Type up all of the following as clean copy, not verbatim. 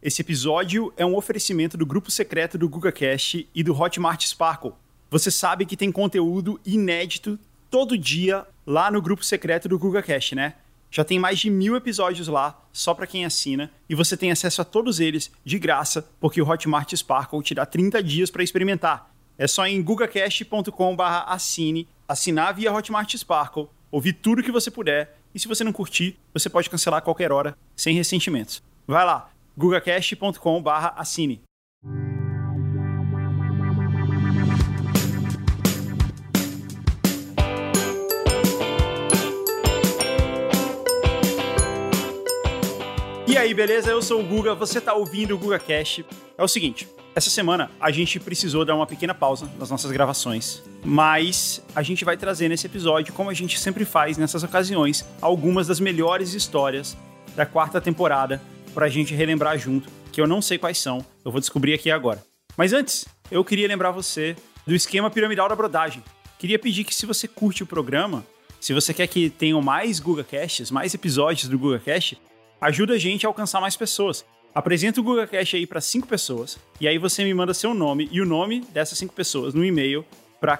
Esse episódio é um oferecimento do grupo secreto do GugaCast e do Hotmart Sparkle. Você sabe que tem conteúdo inédito todo dia lá no grupo secreto do GugaCast, né? Já tem mais de 1000 episódios lá, só para quem assina, e você tem acesso a todos eles de graça, porque o Hotmart Sparkle te dá 30 dias para experimentar. É só em gugacast.com/assine, assinar via Hotmart Sparkle, ouvir tudo que você puder, e se você não curtir, você pode cancelar a qualquer hora, sem ressentimentos. Vai lá, gugacast.com/assine. E aí, beleza? Eu sou o Guga, você tá ouvindo o GugaCast. É o seguinte, essa semana a gente precisou dar uma pequena pausa nas nossas gravações, mas a gente vai trazer nesse episódio, como a gente sempre faz nessas ocasiões, algumas das melhores histórias da 4ª temporada pra gente relembrar junto, que eu não sei quais são, eu vou descobrir aqui agora. Mas antes, eu queria lembrar você do esquema piramidal da brodagem. Queria pedir que, se você curte o programa, se você quer que tenham mais GugaCasts, mais episódios do GugaCast, ajuda a gente a alcançar mais pessoas. Apresenta o GugaCast aí para 5 pessoas, e aí você me manda seu nome e o nome dessas 5 pessoas no e-mail para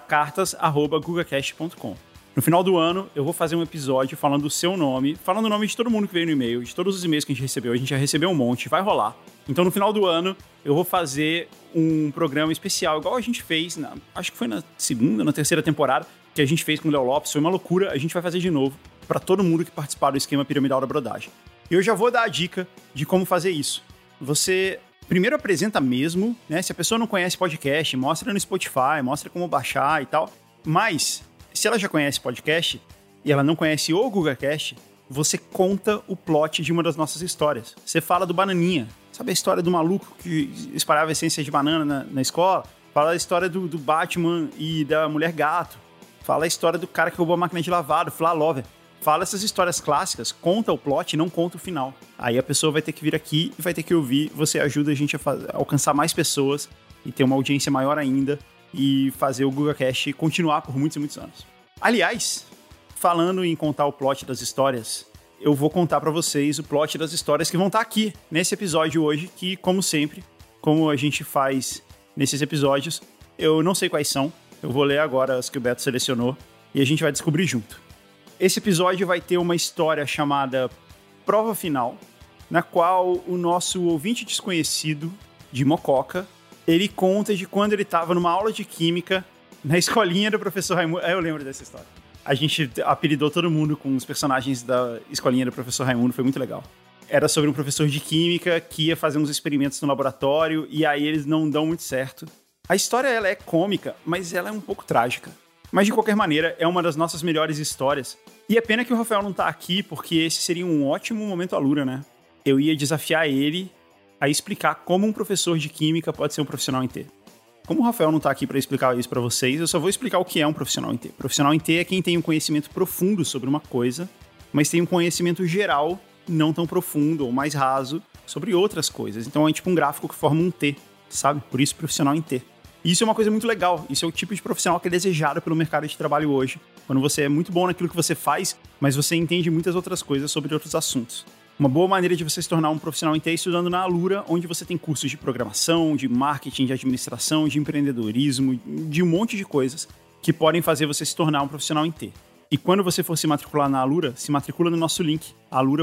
cartas@gugacast.com. No final do ano, eu vou fazer um episódio falando o seu nome, falando o nome de todo mundo que veio no e-mail, de todos os e-mails que a gente já recebeu um monte, vai rolar. Então, no final do ano, eu vou fazer um programa especial, igual a gente fez, acho que foi na 2ª, na 3ª temporada, que a gente fez com o Léo Lopes, foi uma loucura, a gente vai fazer de novo para todo mundo que participar do esquema piramidal da brodagem. Eu já vou dar a dica de como fazer isso. Você primeiro apresenta mesmo, né? Se a pessoa não conhece podcast, mostra no Spotify, mostra como baixar e tal. Mas, se ela já conhece podcast e ela não conhece o GugaCast, você conta o plot de uma das nossas histórias. Você fala do Bananinha. Sabe a história do maluco que espalhava essência de banana na escola? Fala a história do Batman e da Mulher Gato. Fala a história do cara que roubou a máquina de lavar, do Fla Lover. Fala essas histórias clássicas, conta o plot e não conta o final. Aí a pessoa vai ter que vir aqui e vai ter que ouvir. Você ajuda a gente a alcançar mais pessoas e ter uma audiência maior ainda e fazer o GugaCast continuar por muitos e muitos anos. Aliás, falando em contar o plot das histórias, eu vou contar pra vocês o plot das histórias que vão estar aqui nesse episódio hoje, que, como sempre, como a gente faz nesses episódios, eu não sei quais são. Eu vou ler agora as que o Beto selecionou e a gente vai descobrir junto. Esse episódio vai ter uma história chamada Prova Final, na qual o nosso ouvinte desconhecido de Mococa, ele conta de quando ele estava numa aula de química na escolinha do professor Raimundo. Eu lembro dessa história. A gente apelidou todo mundo com os personagens da escolinha do professor Raimundo, foi muito legal. Era sobre um professor de química que ia fazer uns experimentos no laboratório e aí eles não dão muito certo. A história ela é cômica, mas ela é um pouco trágica. Mas, de qualquer maneira, é uma das nossas melhores histórias. E é pena que o Rafael não tá aqui, porque esse seria um ótimo momento Alura, né? Eu ia desafiar ele a explicar como um professor de química pode ser um profissional em T. Como o Rafael não tá aqui para explicar isso para vocês, eu só vou explicar o que é um profissional em T. Profissional em T é quem tem um conhecimento profundo sobre uma coisa, mas tem um conhecimento geral, não tão profundo ou mais raso, sobre outras coisas. Então é tipo um gráfico que forma um T, sabe? Por isso, profissional em T. E isso é uma coisa muito legal, isso é o tipo de profissional que é desejado pelo mercado de trabalho hoje, quando você é muito bom naquilo que você faz, mas você entende muitas outras coisas sobre outros assuntos. Uma boa maneira de você se tornar um profissional em TI é estudando na Alura, onde você tem cursos de programação, de marketing, de administração, de empreendedorismo, de um monte de coisas que podem fazer você se tornar um profissional em T. E quando você for se matricular na Alura, se matricula no nosso link,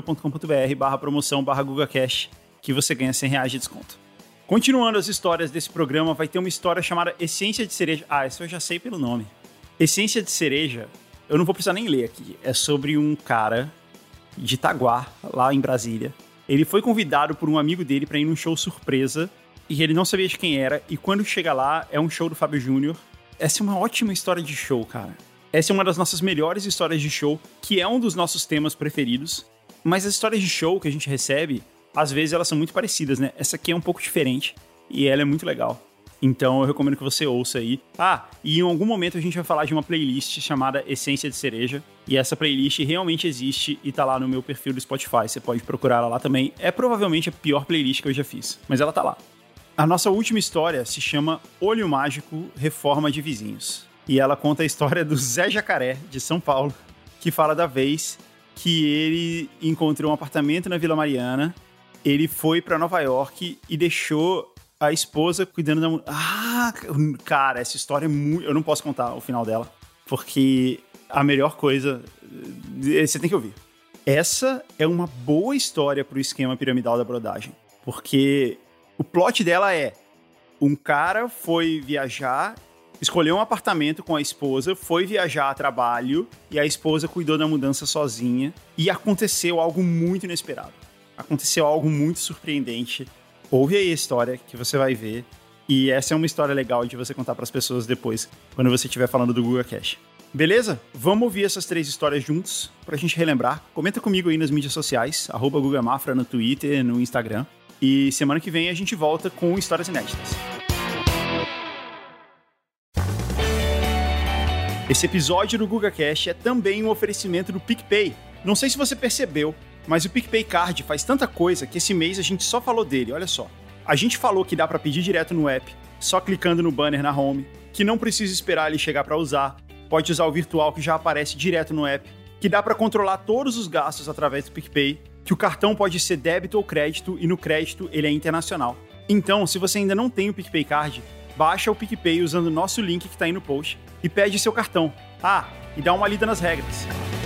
alura.com.br/promoção/GugaCast, que você ganha R$100 de desconto. Continuando as histórias desse programa, vai ter uma história chamada Essência de Cereja. Ah, essa eu já sei pelo nome. Essência de Cereja, eu não vou precisar nem ler aqui. É sobre um cara de Itaguá, lá em Brasília. Ele foi convidado por um amigo dele para ir num show surpresa e ele não sabia de quem era. E quando chega lá, é um show do Fábio Júnior. Essa é uma ótima história de show, cara. Essa é uma das nossas melhores histórias de show, que é um dos nossos temas preferidos. Mas as histórias de show que a gente recebe, às vezes elas são muito parecidas, né? Essa aqui é um pouco diferente e ela é muito legal. Então eu recomendo que você ouça aí. Ah, e em algum momento a gente vai falar de uma playlist chamada Essência de Cereja. E essa playlist realmente existe e tá lá no meu perfil do Spotify. Você pode procurar ela lá também. É provavelmente a pior playlist que eu já fiz, mas ela tá lá. A nossa última história se chama Olho Mágico, Reforma de Vizinhos. E ela conta a história do Zé Jacaré, de São Paulo, que fala da vez que ele encontrou um apartamento na Vila Mariana ele foi pra Nova York e deixou a esposa cuidando da... Cara, essa história é muito... Eu não posso contar o final dela, porque a melhor coisa... Você tem que ouvir. Essa é uma boa história pro esquema piramidal da brodagem, porque o plot dela é: um cara foi viajar, escolheu um apartamento com a esposa, foi viajar a trabalho e a esposa cuidou da mudança sozinha e aconteceu algo muito inesperado. Aconteceu algo muito surpreendente. Ouve aí a história que você vai ver. E essa é uma história legal de você contar pras pessoas depois, quando você estiver falando do GugaCast. Beleza? Vamos ouvir essas 3 histórias juntos pra gente relembrar. Comenta comigo aí nas mídias sociais, @GugaMafra no Twitter, no Instagram. E semana que vem a gente volta com histórias inéditas. Esse episódio do GugaCast é também um oferecimento do PicPay. Não sei se você percebeu, mas o PicPay Card faz tanta coisa que esse mês a gente só falou dele, olha só. A gente falou que dá pra pedir direto no app, só clicando no banner na home, que não precisa esperar ele chegar pra usar, pode usar o virtual que já aparece direto no app, que dá pra controlar todos os gastos através do PicPay, que o cartão pode ser débito ou crédito e no crédito ele é internacional. Então, se você ainda não tem o PicPay Card, baixa o PicPay usando o nosso link que tá aí no post e pede seu cartão. E dá uma lida nas regras.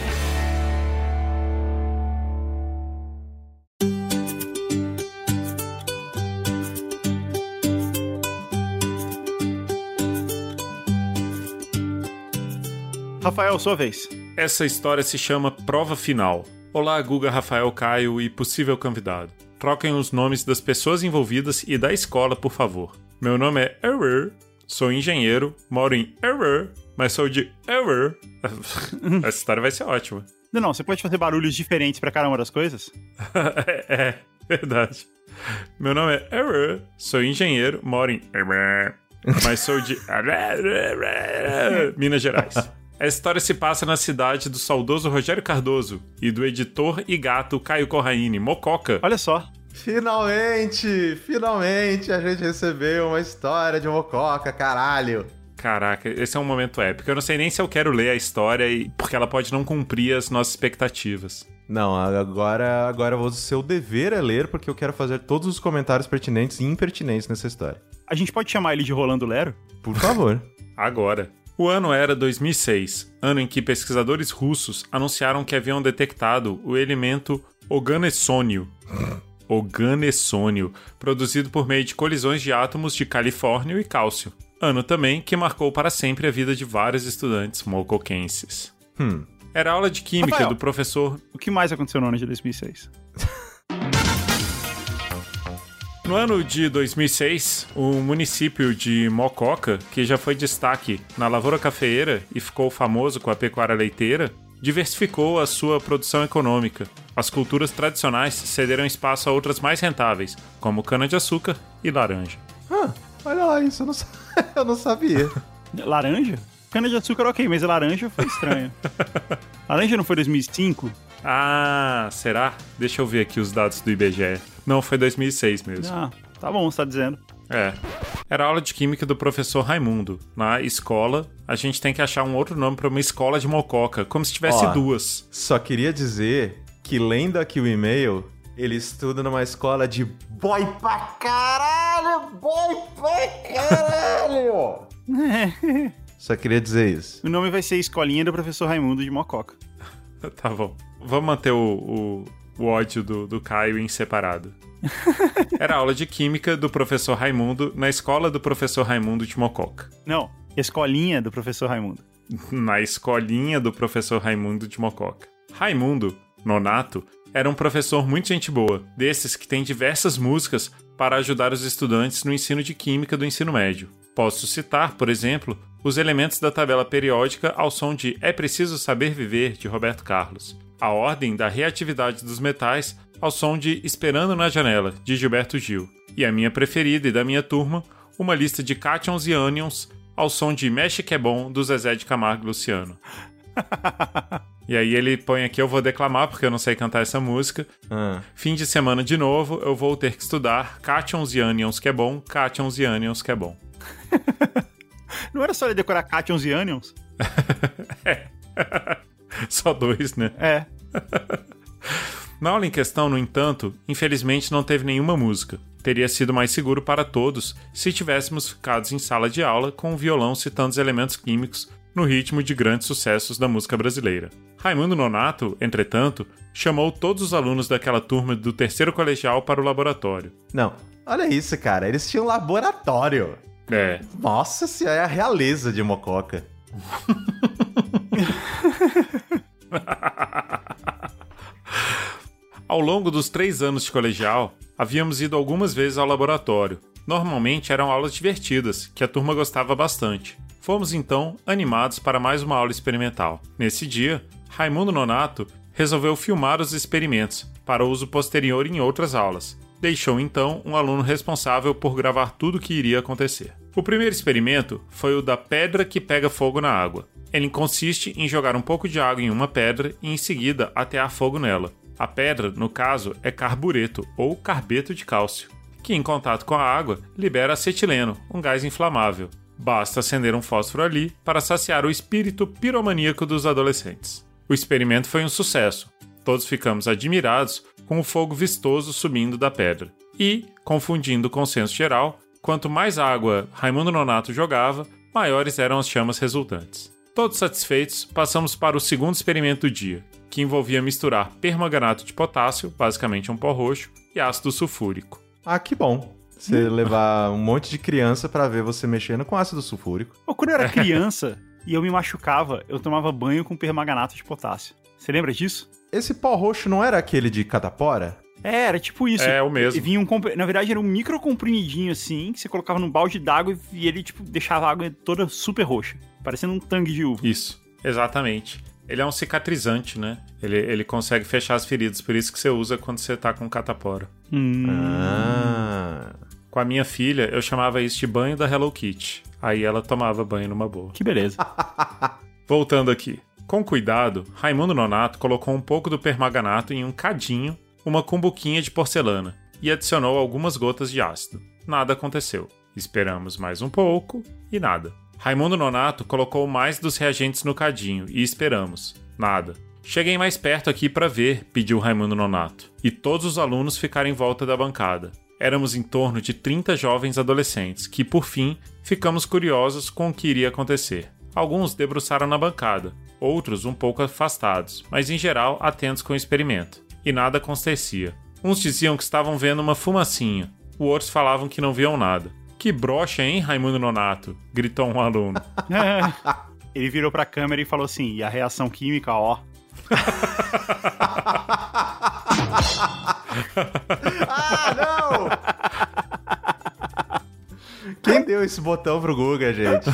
Rafael, sua vez. Essa história se chama Prova Final. Olá, Guga, Rafael, Caio e possível convidado. Troquem os nomes das pessoas envolvidas e da escola, por favor. Meu nome é Error, sou engenheiro, moro em Error, mas sou de Error. Essa história vai ser ótima. Não, você pode fazer barulhos diferentes pra cada uma das coisas? É, verdade. Meu nome é Error, sou engenheiro, moro em Error, mas sou de Minas Gerais. Essa história se passa na cidade do saudoso Rogério Cardoso e do editor e gato Caio Corraine, Mococa. Olha só. Finalmente a gente recebeu uma história de Mococa, caralho. Caraca, esse é um momento épico. Eu não sei nem se eu quero ler a história, porque ela pode não cumprir as nossas expectativas. Não, agora o seu dever é ler, porque eu quero fazer todos os comentários pertinentes e impertinentes nessa história. A gente pode chamar ele de Rolando Lero? Por favor. Agora. O ano era 2006, ano em que pesquisadores russos anunciaram que haviam detectado o elemento oganessônio, produzido por meio de colisões de átomos de califórnio e cálcio. Ano também que marcou para sempre a vida de vários estudantes mocoquenses. Era aula de química, Rafael, do professor... O que mais aconteceu no ano de 2006? No ano de 2006, o município de Mococa, que já foi destaque na lavoura cafeeira e ficou famoso com a pecuária leiteira, diversificou a sua produção econômica. As culturas tradicionais cederam espaço a outras mais rentáveis, como cana-de-açúcar e laranja. Olha lá, isso eu não sabia. Laranja? Cana-de-açúcar ok, mas a laranja foi estranho. Laranja não foi 2005? Ah, será? Deixa eu ver aqui os dados do IBGE. Não, foi 2006 mesmo. Tá bom, você tá dizendo. Era aula de química do professor Raimundo. Na escola, a gente tem que achar um outro nome pra uma escola de Mococa, como se tivesse duas. Só queria dizer que, lendo aqui o e-mail, ele estuda numa escola de boy pra caralho! Só queria dizer isso. O nome vai ser Escolinha do Professor Raimundo de Mococa. Tá bom. Vamos manter o ódio do Caio em separado. Era aula de química do professor Raimundo na escola do professor Raimundo de Mococa. Não, Escolinha do Professor Raimundo. Na escolinha do professor Raimundo de Mococa. Raimundo, nonato, era um professor muito gente boa, desses que tem diversas músicas para ajudar os estudantes no ensino de química do ensino médio. Posso citar, por exemplo, os elementos da tabela periódica ao som de É Preciso Saber Viver, de Roberto Carlos. A ordem da reatividade dos metais ao som de Esperando na Janela, de Gilberto Gil. E a minha preferida e da minha turma, uma lista de cátions e ânions ao som de Mexe Que É Bom, do Zezé de Camargo e Luciano. E aí ele põe aqui, eu vou declamar porque eu não sei cantar essa música. Fim de semana de novo, eu vou ter que estudar cátions e ânions que é bom, cátions e ânions que é bom. Não era só ele decorar cátions e ânions? Só 2, né? Na aula em questão, no entanto, infelizmente não teve nenhuma música. Teria sido mais seguro para todos se tivéssemos ficado em sala de aula com um violão citando os elementos químicos no ritmo de grandes sucessos da música brasileira. Raimundo Nonato, entretanto, chamou todos os alunos daquela turma do terceiro colegial para o laboratório. Não, olha isso, cara. Eles tinham laboratório. É. Nossa senhora, é a realeza de Mococa. Ao longo dos 3 anos de colegial, havíamos ido algumas vezes ao laboratório. Normalmente eram aulas divertidas, que a turma gostava bastante. Fomos então animados para mais uma aula experimental. Nesse dia, Raimundo Nonato resolveu filmar os experimentos para uso posterior em outras aulas. Deixou então um aluno responsável por gravar tudo o que iria acontecer. O primeiro experimento foi o da pedra que pega fogo na água. Ele consiste em jogar um pouco de água em uma pedra e em seguida atear fogo nela. A pedra, no caso, é carbureto ou carbeto de cálcio, que em contato com a água libera acetileno, um gás inflamável. Basta acender um fósforo ali para saciar o espírito piromaníaco dos adolescentes. O experimento foi um sucesso. Todos ficamos admirados com o fogo vistoso subindo da pedra. E, confundindo o consenso geral, quanto mais água Raimundo Nonato jogava, maiores eram as chamas resultantes. Todos satisfeitos, passamos para o segundo experimento do dia, que envolvia misturar permanganato de potássio, basicamente um pó roxo, e ácido sulfúrico. Ah, que bom. Você levar um monte de criança pra ver você mexendo com ácido sulfúrico. Quando eu era criança e eu me machucava, eu tomava banho com permanganato de potássio. Você lembra disso? Esse pó roxo não era aquele de catapora? Era tipo isso. É o mesmo. E vinha na verdade era um micro comprimidinho assim, que você colocava num balde d'água e ele tipo deixava a água toda super roxa, parecendo um tangue de uva. Isso, exatamente. Ele é um cicatrizante, né? Ele consegue fechar as feridas, por isso que você usa quando você tá com catapora. Com a minha filha, eu chamava isso de banho da Hello Kitty. Aí ela tomava banho numa boa. Que beleza. Voltando aqui. Com cuidado, Raimundo Nonato colocou um pouco do permanganato em um cadinho, uma cumbuquinha de porcelana, e adicionou algumas gotas de ácido. Nada aconteceu. Esperamos mais um pouco e nada. Raimundo Nonato colocou mais dos reagentes no cadinho e esperamos. Nada. Cheguem mais perto aqui para ver, pediu Raimundo Nonato. E todos os alunos ficaram em volta da bancada. Éramos em torno de 30 jovens adolescentes que, por fim, ficamos curiosos com o que iria acontecer. Alguns debruçaram na bancada, outros um pouco afastados, mas em geral atentos com o experimento. E nada acontecia. Uns diziam que estavam vendo uma fumacinha, outros falavam que não viam nada. Que broxa, hein, Raimundo Nonato? Gritou um aluno. Ele virou pra câmera e falou assim, e a reação química, ó... Ah, não! Quem deu esse botão pro Guga, gente?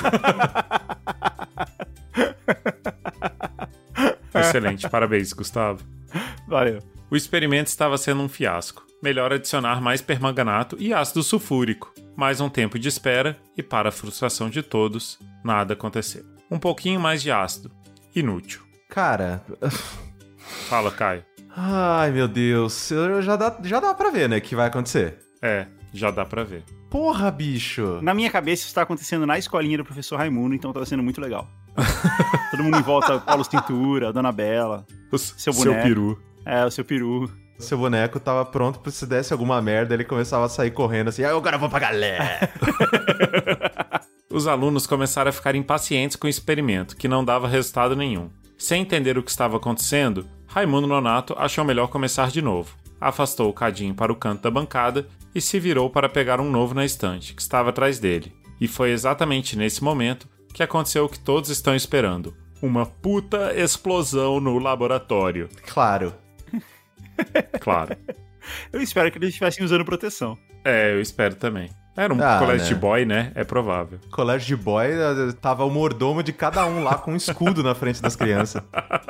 Excelente, parabéns, Gustavo. Valeu. O experimento estava sendo um fiasco. Melhor adicionar mais permanganato e ácido sulfúrico. Mais um tempo de espera e, para a frustração de todos, nada aconteceu. Um pouquinho mais de ácido. Inútil. Cara... Fala, Caio. Ai, meu Deus. Já dá pra ver, né, que vai acontecer. É, já dá pra ver. Porra, bicho. Na minha cabeça isso tá acontecendo na escolinha do professor Raimundo, então tá sendo muito legal. Todo mundo em volta, Paulo Cintura, Dona Bela, seu boneco. Seu peru. É, o seu peru. Seu boneco tava pronto pra se desse alguma merda, ele começava a sair correndo assim, agora eu vou pra galera. Os alunos começaram a ficar impacientes com o experimento, que não dava resultado nenhum. Sem entender o que estava acontecendo, Raimundo Nonato achou melhor começar de novo. Afastou o cadinho para o canto da bancada e se virou para pegar um novo na estante, que estava atrás dele. E foi exatamente nesse momento que aconteceu o que todos estão esperando. Uma puta explosão no laboratório. Claro. Claro. Eu espero que eles estivessem usando proteção. É, eu espero também. Era um colégio de boy, né? É provável. Colégio de boy, tava o mordomo de cada um lá com um escudo na frente das crianças.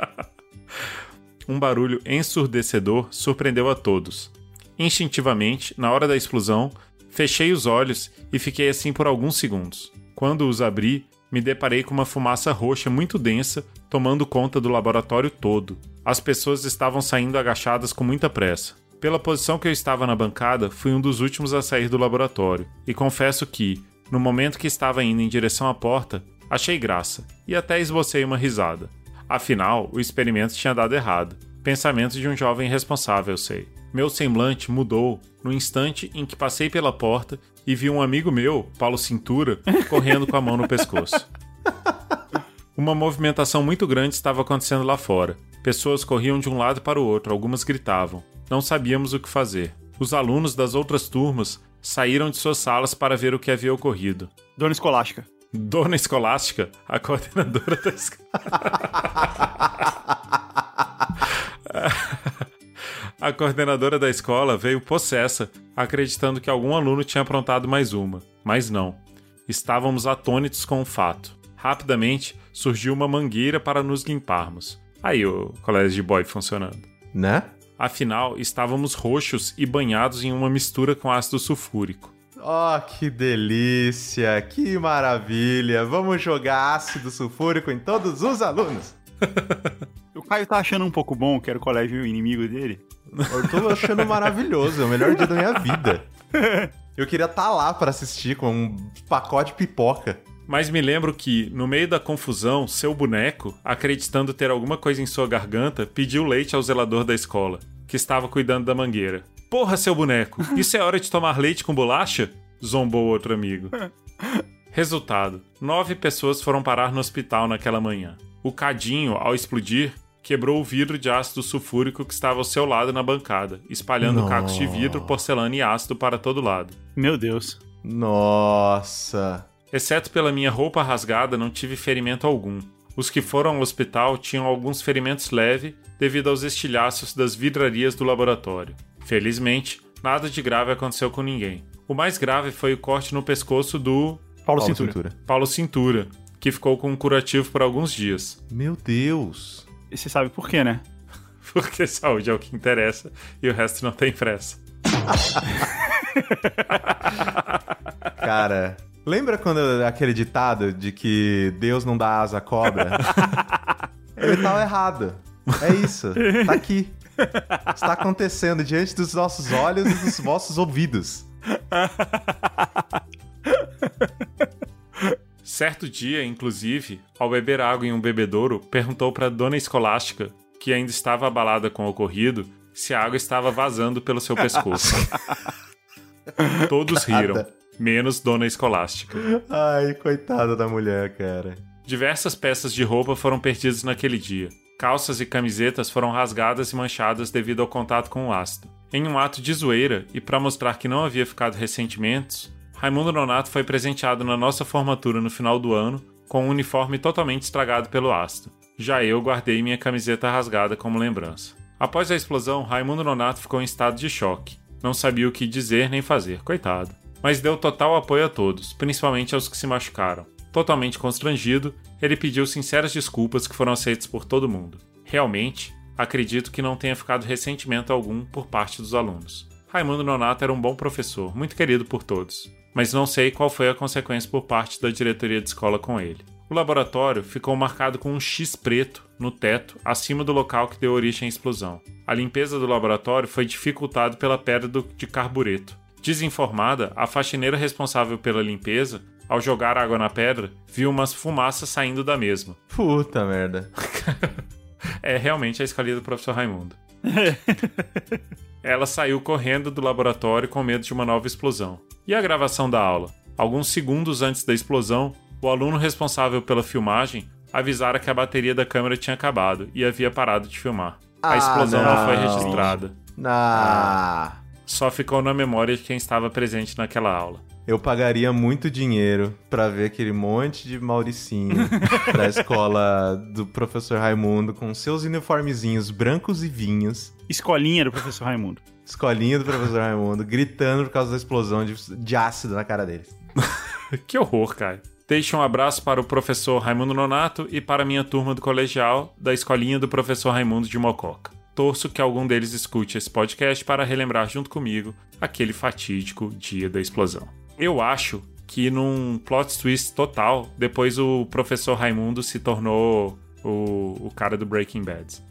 Um barulho ensurdecedor surpreendeu a todos. Instintivamente, na hora da explosão, fechei os olhos e fiquei assim por alguns segundos. Quando os abri, me deparei com uma fumaça roxa muito densa tomando conta do laboratório todo. As pessoas estavam saindo agachadas com muita pressa. Pela posição que eu estava na bancada, fui um dos últimos a sair do laboratório, e confesso que, no momento que estava indo em direção à porta, achei graça, e até esbocei uma risada. Afinal, o experimento tinha dado errado. Pensamento de um jovem irresponsável, eu sei. Meu semblante mudou no instante em que passei pela porta e vi um amigo meu, Paulo Cintura, correndo com a mão no pescoço. Uma movimentação muito grande estava acontecendo lá fora. Pessoas corriam de um lado para o outro, algumas gritavam. Não sabíamos o que fazer. Os alunos das outras turmas saíram de suas salas para ver o que havia ocorrido. Dona Escolástica. Dona Escolástica, a coordenadora da escola. A coordenadora da escola veio possessa, acreditando que algum aluno tinha aprontado mais uma. Mas não. Estávamos atônitos com o fato. Rapidamente, surgiu uma mangueira para nos limparmos. Aí o colégio de boy funcionando. Né? Afinal, estávamos roxos e banhados em uma mistura com ácido sulfúrico. Oh, que delícia! Que maravilha! Vamos jogar ácido sulfúrico em todos os alunos! O Caio tá achando um pouco bom que era o colégio inimigo dele. Eu tô achando maravilhoso, é o melhor dia da minha vida. Eu queria estar lá pra assistir com um pacote de pipoca. Mas me lembro que, no meio da confusão, seu boneco, acreditando ter alguma coisa em sua garganta, pediu leite ao zelador da escola, que estava cuidando da mangueira. Porra, seu boneco, isso é hora de tomar leite com bolacha? Zombou outro amigo. Resultado, 9 pessoas foram parar no hospital naquela manhã. O cadinho, ao explodir, quebrou o vidro de ácido sulfúrico que estava ao seu lado na bancada, espalhando cacos de vidro, porcelana e ácido para todo lado. Meu Deus. Nossa. Exceto pela minha roupa rasgada, não tive ferimento algum. Os que foram ao hospital tinham alguns ferimentos leves devido aos estilhaços das vidrarias do laboratório. Felizmente, nada de grave aconteceu com ninguém. O mais grave foi o corte no pescoço do... Paulo Cintura. Paulo Cintura, que ficou com um curativo por alguns dias. Meu Deus. E você sabe por quê, né? Porque saúde é o que interessa e o resto não tem pressa. Cara, lembra quando aquele ditado de que Deus não dá asa à cobra? Ele tava errado. É isso. Tá aqui. Está acontecendo diante dos nossos olhos e dos vossos ouvidos. Certo dia, inclusive, ao beber água em um bebedouro, perguntou para Dona Escolástica, que ainda estava abalada com o ocorrido, se a água estava vazando pelo seu pescoço. Todos riram, menos Dona Escolástica. Ai, coitada da mulher, cara. Diversas peças de roupa foram perdidas naquele dia. Calças e camisetas foram rasgadas e manchadas devido ao contato com o ácido. Em um ato de zoeira, e para mostrar que não havia ficado ressentimentos, Raimundo Nonato foi presenteado na nossa formatura no final do ano com um uniforme totalmente estragado pelo ácido. Já eu guardei minha camiseta rasgada como lembrança. Após a explosão, Raimundo Nonato ficou em estado de choque. Não sabia o que dizer nem fazer, coitado. Mas deu total apoio a todos, principalmente aos que se machucaram. Totalmente constrangido, ele pediu sinceras desculpas que foram aceitas por todo mundo. Realmente, acredito que não tenha ficado ressentimento algum por parte dos alunos. Raimundo Nonato era um bom professor, muito querido por todos, mas não sei qual foi a consequência por parte da diretoria de escola com ele. O laboratório ficou marcado com um X preto no teto, acima do local que deu origem à explosão. A limpeza do laboratório foi dificultada pela pedra de carbureto. Desinformada, a faxineira responsável pela limpeza, ao jogar água na pedra, viu umas fumaças saindo da mesma. Puta merda. É realmente a escolinha do professor Raimundo. Ela saiu correndo do laboratório com medo de uma nova explosão. E a gravação da aula? Alguns segundos antes da explosão, o aluno responsável pela filmagem avisara que a bateria da câmera tinha acabado e havia parado de filmar. A explosão não foi registrada. Só ficou na memória de quem estava presente naquela aula. Eu pagaria muito dinheiro pra ver aquele monte de Mauricinho da escola do professor Raimundo com seus uniformezinhos brancos e vinhos. Escolinha do professor Raimundo. Escolinha do professor Raimundo, gritando por causa da explosão de ácido na cara deles. Que horror, cara. Deixo um abraço para o professor Raimundo Nonato e para a minha turma do colegial da escolinha do professor Raimundo de Mococa. Torço que algum deles escute esse podcast para relembrar junto comigo aquele fatídico dia da explosão. Eu acho que num plot twist total, depois o professor Raimundo se tornou o cara do Breaking Bad.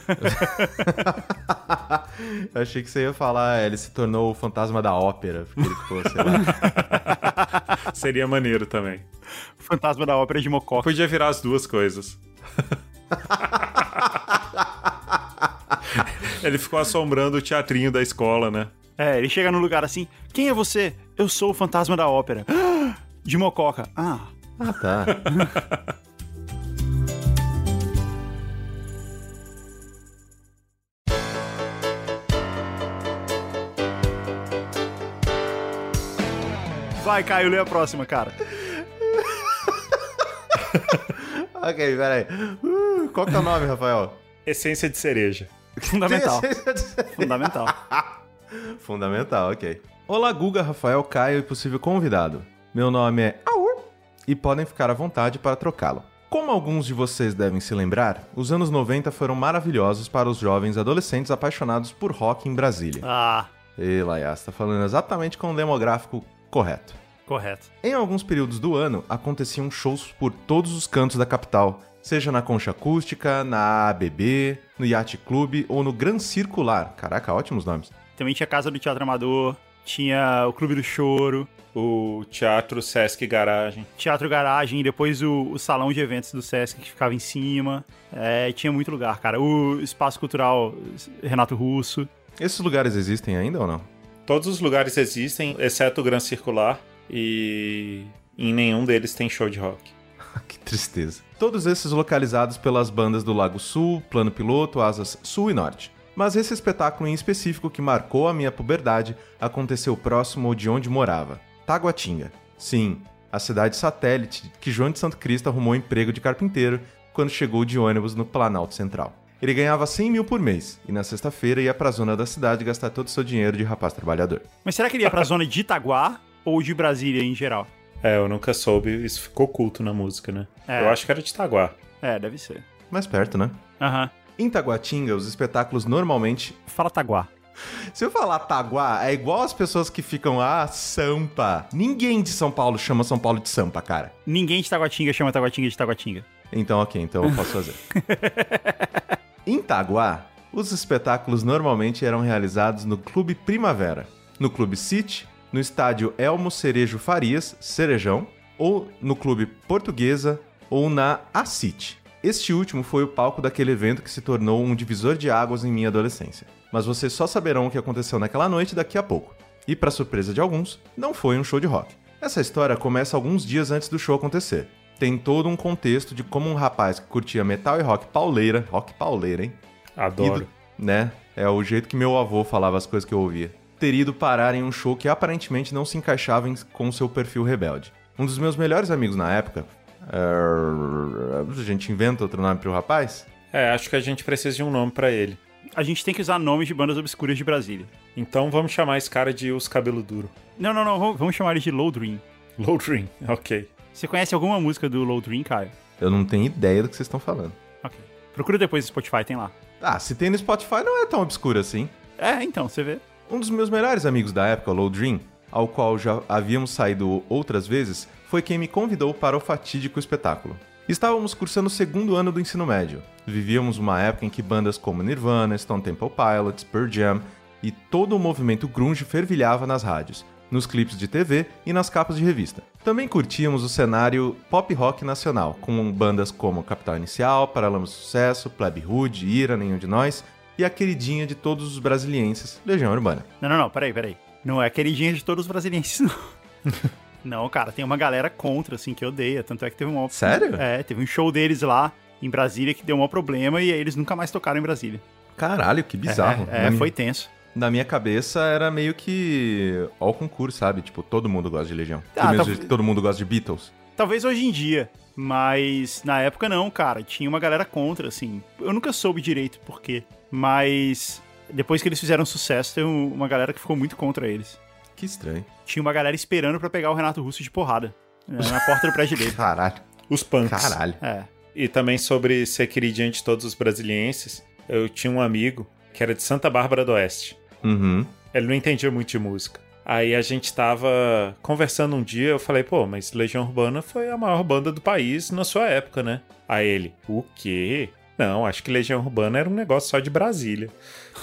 Eu achei que você ia falar, ele se tornou o fantasma da ópera, porque ele ficou, sei lá. Seria maneiro também. O fantasma da ópera de Mococa. Podia virar as duas coisas. Ele ficou assombrando o teatrinho da escola, né? Ele chega no lugar assim, quem é você? Eu sou o fantasma da ópera. De Mococa. Ah, tá. Vai, Caio, lê a próxima, cara. Ok, peraí. Qual que é o nome, Rafael? Essência de cereja. Fundamental. Fundamental. Fundamental, ok. Olá, Guga, Rafael, Caio e possível convidado. Meu nome é Aur e podem ficar à vontade para trocá-lo. Como alguns de vocês devem se lembrar, os anos 90 foram maravilhosos para os jovens adolescentes apaixonados por rock em Brasília. E Laias, tá falando exatamente com o demográfico correto. Correto. Em alguns períodos do ano, aconteciam shows por todos os cantos da capital, seja na Concha Acústica, na ABB, no Yacht Club ou no Gran Circular. Caraca, ótimos nomes. Também tinha a Casa do Teatro Amador, tinha o Clube do Choro, o Teatro Sesc Garagem. Teatro Garagem, e depois o salão de eventos do Sesc que ficava em cima. Tinha muito lugar, cara. O Espaço Cultural Renato Russo. Esses lugares existem ainda ou não? Todos os lugares existem, exceto o Gran Circular, e em nenhum deles tem show de rock. Que tristeza. Todos esses localizados pelas bandas do Lago Sul, Plano Piloto, Asas Sul e Norte. Mas esse espetáculo em específico que marcou a minha puberdade aconteceu próximo de onde morava, Taguatinga. Sim, a cidade satélite que João de Santo Cristo arrumou emprego de carpinteiro quando chegou de ônibus no Planalto Central. Ele ganhava 100 mil por mês e na sexta-feira ia pra zona da cidade gastar todo o seu dinheiro de rapaz trabalhador. Mas será que ele ia pra zona de Itaguá ou de Brasília em geral? Eu nunca soube, isso ficou oculto na música, né? Eu acho que era de Itaguá. Deve ser. Mais perto, né? Aham. Em Taguatinga, os espetáculos normalmente... Fala Taguá. Se eu falar Taguá, é igual as pessoas que ficam, Sampa. Ninguém de São Paulo chama São Paulo de Sampa, cara. Ninguém de Taguatinga chama Taguatinga de Taguatinga. Então, ok, então eu posso fazer. Em Taguá, os espetáculos normalmente eram realizados no Clube Primavera, no Clube City, no estádio Elmo Cerejo Farias, Cerejão, ou no Clube Portuguesa, ou na A-City. Este último foi o palco daquele evento que se tornou um divisor de águas em minha adolescência. Mas vocês só saberão o que aconteceu naquela noite daqui a pouco. E, para surpresa de alguns, não foi um show de rock. Essa história começa alguns dias antes do show acontecer. Tem todo um contexto de como um rapaz que curtia metal e rock pauleira, hein? Adoro. Né? É o jeito que meu avô falava as coisas que eu ouvia. Ter ido parar em um show que aparentemente não se encaixava com seu perfil rebelde. Um dos meus melhores amigos na época... A gente inventa outro nome pro rapaz? Acho que a gente precisa de um nome pra ele. A gente tem que usar nomes de bandas obscuras de Brasília. Então vamos chamar esse cara de Os Cabelo Duro. Não. Vamos chamar ele de Low Dream. Low Dream, ok. Você conhece alguma música do Low Dream, Caio? Eu não tenho ideia do que vocês estão falando. Ok. Procura depois no Spotify, tem lá. Se tem no Spotify não é tão obscuro assim. Então, você vê. Um dos meus melhores amigos da época, o Low Dream, ao qual já havíamos saído outras vezes, foi quem me convidou para o fatídico espetáculo. Estávamos cursando o segundo ano do ensino médio. Vivíamos uma época em que bandas como Nirvana, Stone Temple Pilots, Pearl Jam e todo o movimento grunge fervilhava nas rádios, nos clipes de TV e nas capas de revista. Também curtíamos o cenário pop rock nacional, com bandas como Capital Inicial, Paralamas do Sucesso, Plebe Rude, Ira, Nenhum de Nós e a queridinha de todos os brasilienses, Legião Urbana. Não, peraí. Não é a queridinha de todos os brasilienses, não. Não, cara, tem uma galera contra, assim, que odeia. Tanto é que teve Sério? Teve um show deles lá em Brasília que deu um problema e aí eles nunca mais tocaram em Brasília. Caralho, que bizarro. Foi tenso. Na minha cabeça era meio que ao concurso, sabe? Tipo, todo mundo gosta de Legião. Do mesmo jeito que todo mundo gosta de Beatles. Talvez hoje em dia, mas na época não, cara. Tinha uma galera contra, assim. Eu nunca soube direito por quê, mas depois que eles fizeram sucesso, tem uma galera que ficou muito contra eles. Que estranho. Tinha uma galera esperando pra pegar o Renato Russo de porrada, na porta do prédio dele. Caralho. Os punks. Caralho. E também sobre ser queridinho de todos os brasilienses, eu tinha um amigo que era de Santa Bárbara do Oeste. Uhum. Ele não entendia muito de música. Aí a gente tava conversando um dia, eu falei, mas Legião Urbana foi a maior banda do país na sua época, né? Aí ele, o quê? Não, acho que Legião Urbana era um negócio só de Brasília.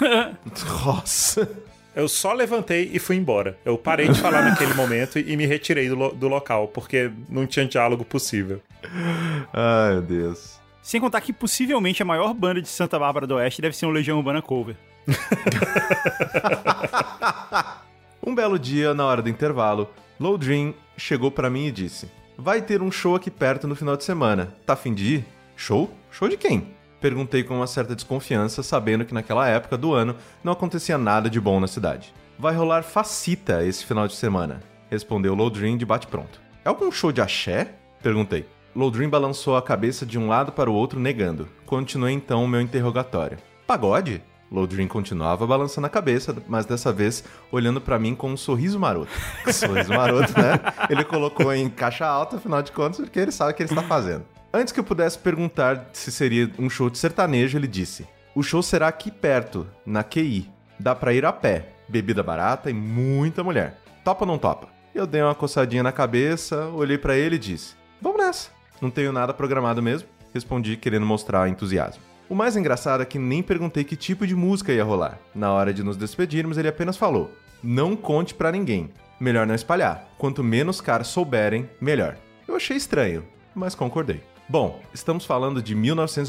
Nossa. Eu só levantei e fui embora. Eu parei de falar naquele momento e me retirei do local, porque não tinha diálogo possível. Ai, meu Deus. Sem contar que possivelmente a maior banda de Santa Bárbara do Oeste deve ser um Legião Urbana cover. Um belo dia, na hora do intervalo, Lodrin chegou pra mim e disse: vai ter um show aqui perto no final de semana. Tá a fim de ir? Show? Show de quem? Perguntei com uma certa desconfiança, sabendo que naquela época do ano não acontecia nada de bom na cidade. Vai rolar Facita esse final de semana, respondeu Lodrin de bate-pronto. É algum show de axé? Perguntei. Lodrin balançou a cabeça de um lado para o outro, negando. Continuei então o meu interrogatório. Pagode? Lodrin continuava balançando a cabeça, mas dessa vez olhando pra mim com um sorriso maroto. Sorriso maroto, né? Ele colocou em caixa alta, afinal de contas, porque ele sabe o que ele está fazendo. Antes que eu pudesse perguntar se seria um show de sertanejo, ele disse: o show será aqui perto, na QI. Dá pra ir a pé, bebida barata e muita mulher. Topa ou não topa? Eu dei uma coçadinha na cabeça, olhei pra ele e disse: vamos nessa. Não tenho nada programado mesmo, respondi querendo mostrar entusiasmo. O mais engraçado é que nem perguntei que tipo de música ia rolar. Na hora de nos despedirmos, ele apenas falou: não conte pra ninguém. Melhor não espalhar. Quanto menos caras souberem, melhor. Eu achei estranho, mas concordei. Bom, estamos falando de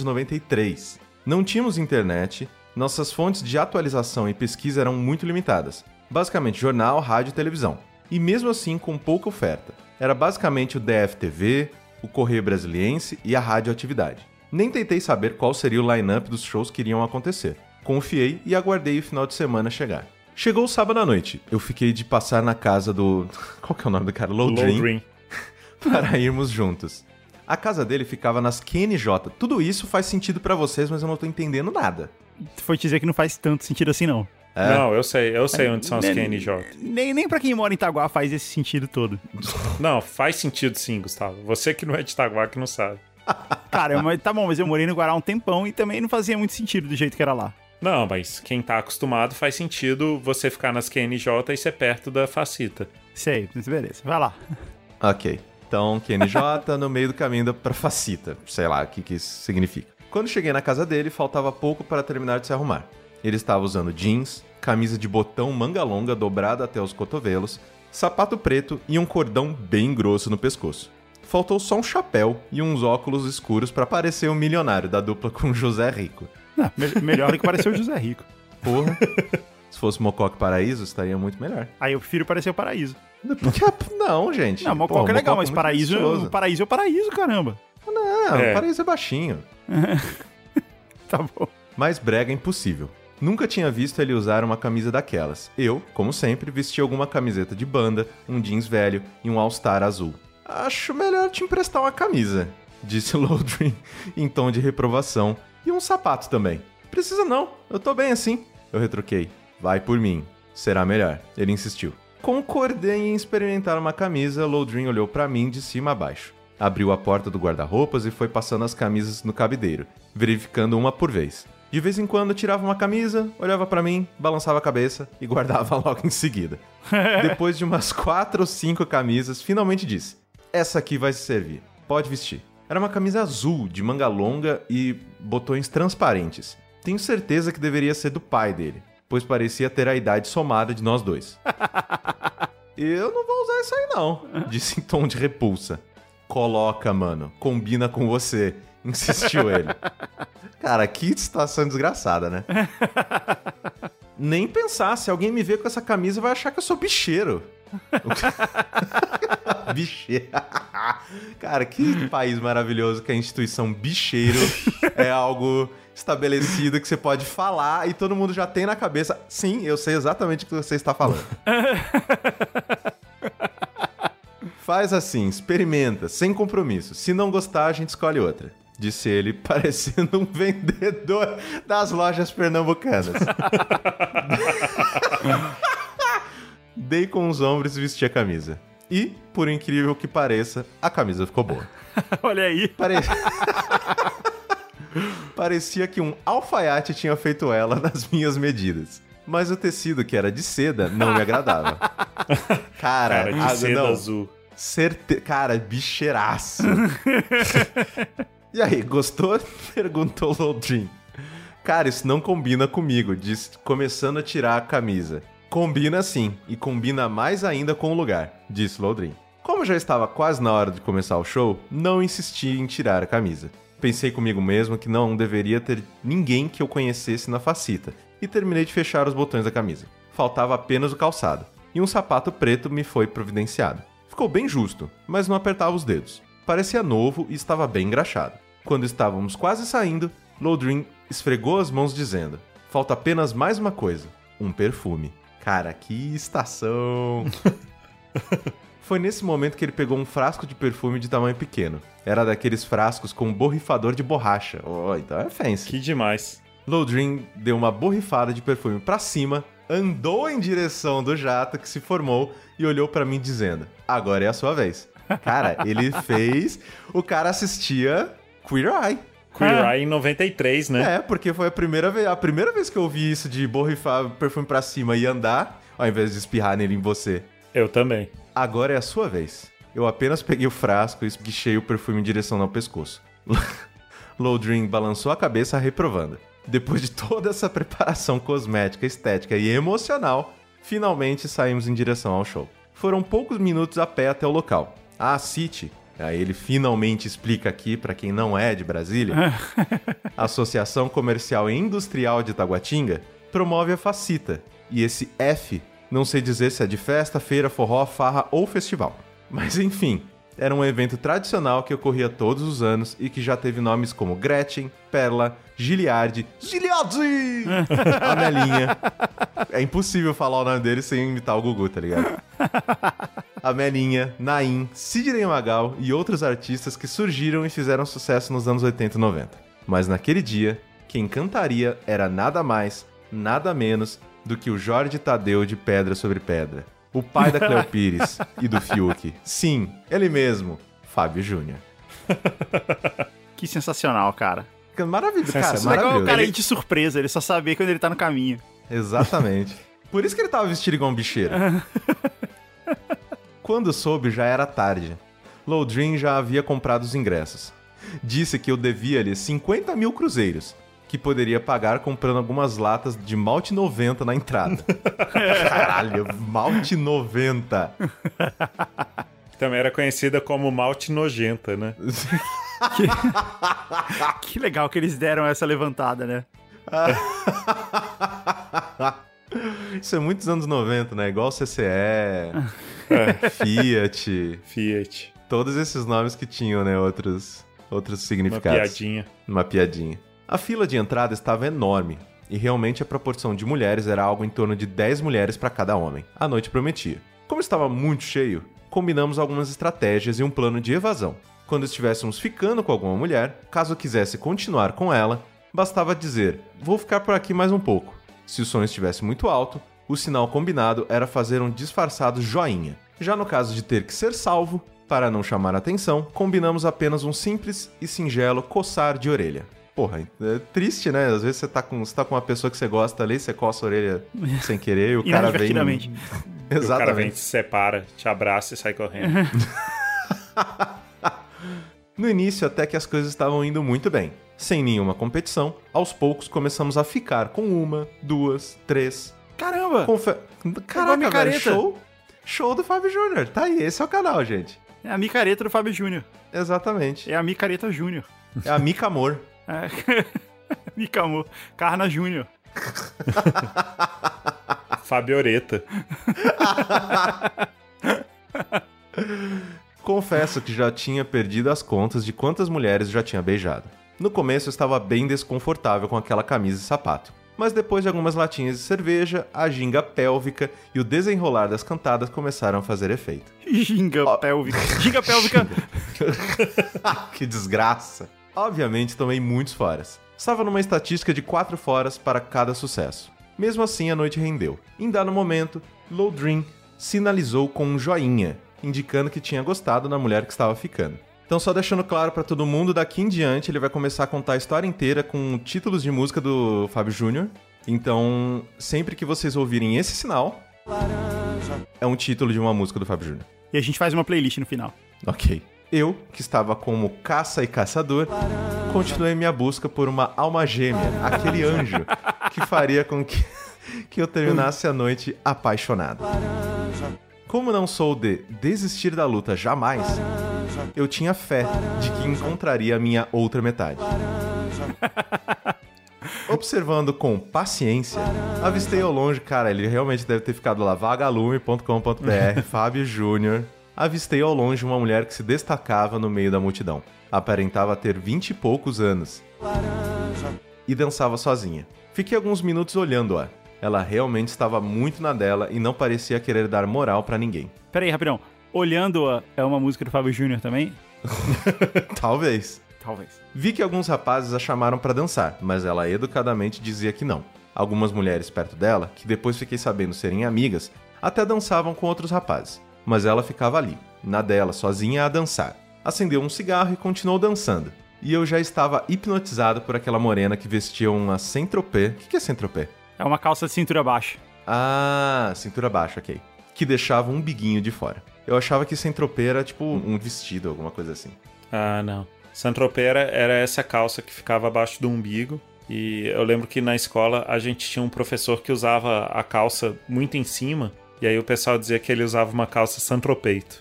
1993. Não tínhamos internet, nossas fontes de atualização e pesquisa eram muito limitadas. Basicamente jornal, rádio e televisão. E mesmo assim com pouca oferta. Era basicamente o DFTV, o Correio Brasiliense e a radioatividade. Nem tentei saber qual seria o line-up dos shows que iriam acontecer. Confiei e aguardei o final de semana chegar. Chegou o sábado à noite. Eu fiquei de passar na casa do... Qual que é o nome do cara? Lodrin. Para irmos juntos. A casa dele ficava nas QNJ. Tudo isso faz sentido pra vocês, mas eu não tô entendendo nada. Foi te dizer que não faz tanto sentido assim, não. É. Não, eu sei onde são as QNJ. Nem pra quem mora em Itaguá faz esse sentido todo. Não, faz sentido sim, Gustavo. Você que não é de Itaguá que não sabe. Cara, tá bom, mas eu morei no Guará um tempão e também não fazia muito sentido do jeito que era lá. Não, mas quem tá acostumado faz sentido você ficar nas QNJ e ser perto da Facita. Sei, beleza, vai lá. Ok, então QNJ no meio do caminho pra Facita, sei lá o que isso significa. Quando cheguei na casa dele, faltava pouco para terminar de se arrumar. Ele estava usando jeans, camisa de botão manga longa dobrada até os cotovelos, sapato preto e um cordão bem grosso no pescoço. Faltou só um chapéu e uns óculos escuros pra parecer um milionário da dupla com José Rico. Não, melhor do que parecer o José Rico. Porra. Se fosse Mococa Paraíso, estaria muito melhor. Aí eu prefiro parecer o Paraíso. Não, gente. Não, Mococa é legal, mas Paraíso é o Paraíso, caramba. Não, o Paraíso é baixinho. Tá bom. Mais brega impossível. Nunca tinha visto ele usar uma camisa daquelas. Eu, como sempre, vesti alguma camiseta de banda, um jeans velho e um All-Star azul. Acho melhor te emprestar uma camisa, disse Lodrin em tom de reprovação. E um sapato também. Precisa não, eu tô bem assim. Eu retruquei. Vai por mim, será melhor. Ele insistiu. Concordei em experimentar uma camisa. Lodrin olhou pra mim de cima a baixo. Abriu a porta do guarda-roupas e foi passando as camisas no cabideiro, verificando uma por vez. De vez em quando tirava uma camisa, olhava pra mim, balançava a cabeça e guardava logo em seguida. Depois de umas 4 ou 5 camisas, finalmente disse: essa aqui vai se servir, pode vestir. Era uma camisa azul, de manga longa e botões transparentes. Tenho certeza que deveria ser do pai dele, pois parecia ter a idade somada de nós dois. Eu não vou usar isso aí não, disse em tom de repulsa. Coloca, mano, combina com você, insistiu ele. Cara, que situação desgraçada, né? Nem pensar, se alguém me ver com essa camisa vai achar que eu sou bicheiro. Bicheiro. Cara, que país maravilhoso que a instituição bicheiro é algo estabelecido que você pode falar e todo mundo já tem na cabeça. Sim, eu sei exatamente o que você está falando. Faz assim, experimenta, sem compromisso. Se não gostar, a gente escolhe outra. Disse ele, parecendo um vendedor das lojas pernambucanas. Dei com os ombros e vesti a camisa. E, por incrível que pareça, a camisa ficou boa. Olha aí. Parecia que um alfaiate tinha feito ela nas minhas medidas. Mas o tecido, que era de seda, não me agradava. Cara, de seda azul. Cara, bicheiraço. E aí, gostou? Perguntou Lodrin. Cara, isso não combina comigo, disse, começando a tirar a camisa. Combina sim, e combina mais ainda com o lugar, disse Lodrin. Como já estava quase na hora de começar o show, não insisti em tirar a camisa. Pensei comigo mesmo que não deveria ter ninguém que eu conhecesse na facita, e terminei de fechar os botões da camisa. Faltava apenas o calçado, e um sapato preto me foi providenciado. Ficou bem justo, mas não apertava os dedos. Parecia novo e estava bem engraxado. Quando estávamos quase saindo, Lodrin esfregou as mãos dizendo: falta apenas mais uma coisa, um perfume. Cara, que estação! Foi nesse momento que ele pegou um frasco de perfume de tamanho pequeno. Era daqueles frascos com um borrifador de borracha. Oh, então é fancy. Que demais. Lodrin deu uma borrifada de perfume pra cima, andou em direção do jato que se formou e olhou pra mim dizendo: agora é a sua vez. Cara, ele fez... O cara assistia Queer Eye. Queer Eye em 93, né? É, porque foi a primeira vez que eu vi isso de borrifar perfume pra cima e andar, ao invés de espirrar nele em você. Eu também. Agora é a sua vez. Eu apenas peguei o frasco e esguichei o perfume em direção ao pescoço. Lodrin balançou a cabeça reprovando. Depois de toda essa preparação cosmética, estética e emocional, finalmente saímos em direção ao show. Foram poucos minutos a pé até o local. A City, aí ele finalmente explica aqui para quem não é de Brasília, a Associação Comercial e Industrial de Taguatinga, promove a Facita. E esse F, não sei dizer se é de festa, feira, forró, farra ou festival. Mas enfim, era um evento tradicional que ocorria todos os anos e que já teve nomes como Gretchen, Perla, Giliardi, Amelinha. É impossível falar o nome dele sem imitar o Gugu, tá ligado? Amelinha, Naim, Sidney Magal e outros artistas que surgiram e fizeram sucesso nos anos 80 e 90. Mas naquele dia, quem cantaria era nada mais, nada menos do que o Jorge Tadeu de Pedra sobre Pedra. O pai da Cleo Pires e do Fiuk. Sim, ele mesmo, Fábio Júnior. Que sensacional, cara. Maravilhoso, cara, Legal maravilhoso. o cara aí de surpresa, ele só sabia quando ele tá no caminho. Exatamente. Por isso que ele tava vestido igual um bicheiro. Quando soube, já era tarde. Lodrin já havia comprado os ingressos. Disse que eu devia-lhe 50 mil cruzeiros, que poderia pagar comprando algumas latas de Malte 90 na entrada. Caralho, Malte 90. Também era conhecida como Malte Nojenta, né? Que legal que eles deram essa levantada, né? Isso é muitos anos 90, né? Igual CCE, Fiat. Todos esses nomes que tinham, né? Outros significados. Uma piadinha. A fila de entrada estava enorme, e realmente a proporção de mulheres era algo em torno de 10 mulheres para cada homem. A noite prometia. Como estava muito cheio, combinamos algumas estratégias e um plano de evasão. Quando estivéssemos ficando com alguma mulher, caso quisesse continuar com ela, bastava dizer: vou ficar por aqui mais um pouco. Se o som estivesse muito alto, o sinal combinado era fazer um disfarçado joinha. Já no caso de ter que ser salvo, para não chamar atenção, combinamos apenas um simples e singelo coçar de orelha. Porra, é triste, né? Às vezes você tá com uma pessoa que você gosta ali, você coça a orelha sem querer e o cara vem... Exatamente. O cara vem, te separa, te abraça e sai correndo. No início, até que as coisas estavam indo muito bem. Sem nenhuma competição, aos poucos começamos a ficar com 1, 2, 3... Caramba! Caraca, velho, show do Fábio Júnior. Tá aí, esse é o canal, gente. É a micareta do Fábio Júnior. Exatamente. É a micareta Júnior. É a Mica Amor. Mica Amor. Carna Júnior. Fabioreta. Confesso que já tinha perdido as contas de quantas mulheres já tinha beijado. No começo eu estava bem desconfortável com aquela camisa e sapato. Mas depois de algumas latinhas de cerveja, a ginga pélvica e o desenrolar das cantadas começaram a fazer efeito. Ginga pélvica. Ginga pélvica. Que desgraça. Obviamente tomei muitos foras. Estava numa estatística de 4 foras para cada sucesso. Mesmo assim, a noite rendeu. Em dado momento, Lodrin sinalizou com um joinha, indicando que tinha gostado da mulher que estava ficando. Então, só deixando claro pra todo mundo, daqui em diante ele vai começar a contar a história inteira com títulos de música do Fábio Júnior. Então, sempre que vocês ouvirem esse sinal, é um título de uma música do Fábio Júnior. E a gente faz uma playlist no final. Ok. Eu, que estava como caça e caçador, continuei minha busca por uma alma gêmea, aquele anjo que faria com que eu terminasse a noite apaixonado. Como não sou de desistir da luta jamais, Eu tinha fé de que encontraria a minha outra metade. Observando com paciência, avistei ao longe, cara, ele realmente deve ter ficado lá, vagalume.com.br, Fábio Júnior. Avistei ao longe uma mulher que se destacava no meio da multidão. Aparentava ter 20 e poucos anos. E dançava sozinha. Fiquei alguns minutos olhando-a. Ela realmente estava muito na dela e não parecia querer dar moral pra ninguém. Peraí, rapidão. Olhando-a é uma música do Fábio Júnior também? Talvez. Talvez. Vi que alguns rapazes a chamaram pra dançar, mas ela educadamente dizia que não. Algumas mulheres perto dela, que depois fiquei sabendo serem amigas, até dançavam com outros rapazes. Mas ela ficava ali, na dela, sozinha a dançar. Acendeu um cigarro e continuou dançando. E eu já estava hipnotizado por aquela morena que vestia uma Saint-Tropez. O que é Saint-Tropez? É uma calça de cintura baixa. Ah, cintura baixa, ok. Que deixava um biguinho de fora. Eu achava que Saint-Tropez era tipo um vestido, alguma coisa assim. Ah, não. Saint-Tropez era essa calça que ficava abaixo do umbigo. E eu lembro que na escola a gente tinha um professor que usava a calça muito em cima. E aí o pessoal dizia que ele usava uma calça Saint-Tropez.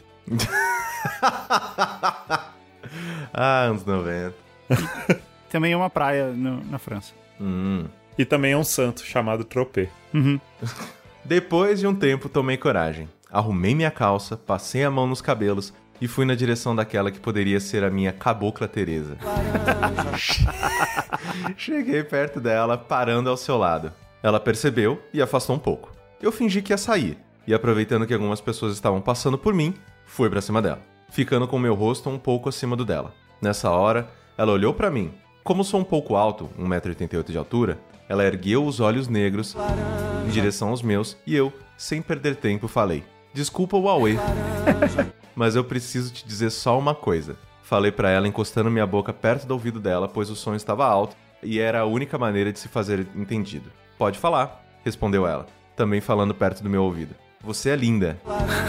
Ah, anos 90. Também é uma praia na França. E também é um santo chamado Tropez. Uhum. Depois de um tempo, tomei coragem. Arrumei minha calça, passei a mão nos cabelos e fui na direção daquela que poderia ser a minha cabocla Teresa. Cheguei perto dela, parando ao seu lado. Ela percebeu e afastou um pouco. Eu fingi que ia sair, e aproveitando que algumas pessoas estavam passando por mim, fui pra cima dela, ficando com meu rosto um pouco acima do dela. Nessa hora, ela olhou pra mim. Como sou um pouco alto, 1,88 m de altura, ela ergueu os olhos negros em direção aos meus e eu, sem perder tempo, falei: "Desculpa o auê, mas eu preciso te dizer só uma coisa." Falei pra ela encostando minha boca perto do ouvido dela, pois o som estava alto e era a única maneira de se fazer entendido. "Pode falar", respondeu ela, também falando perto do meu ouvido. "Você é linda.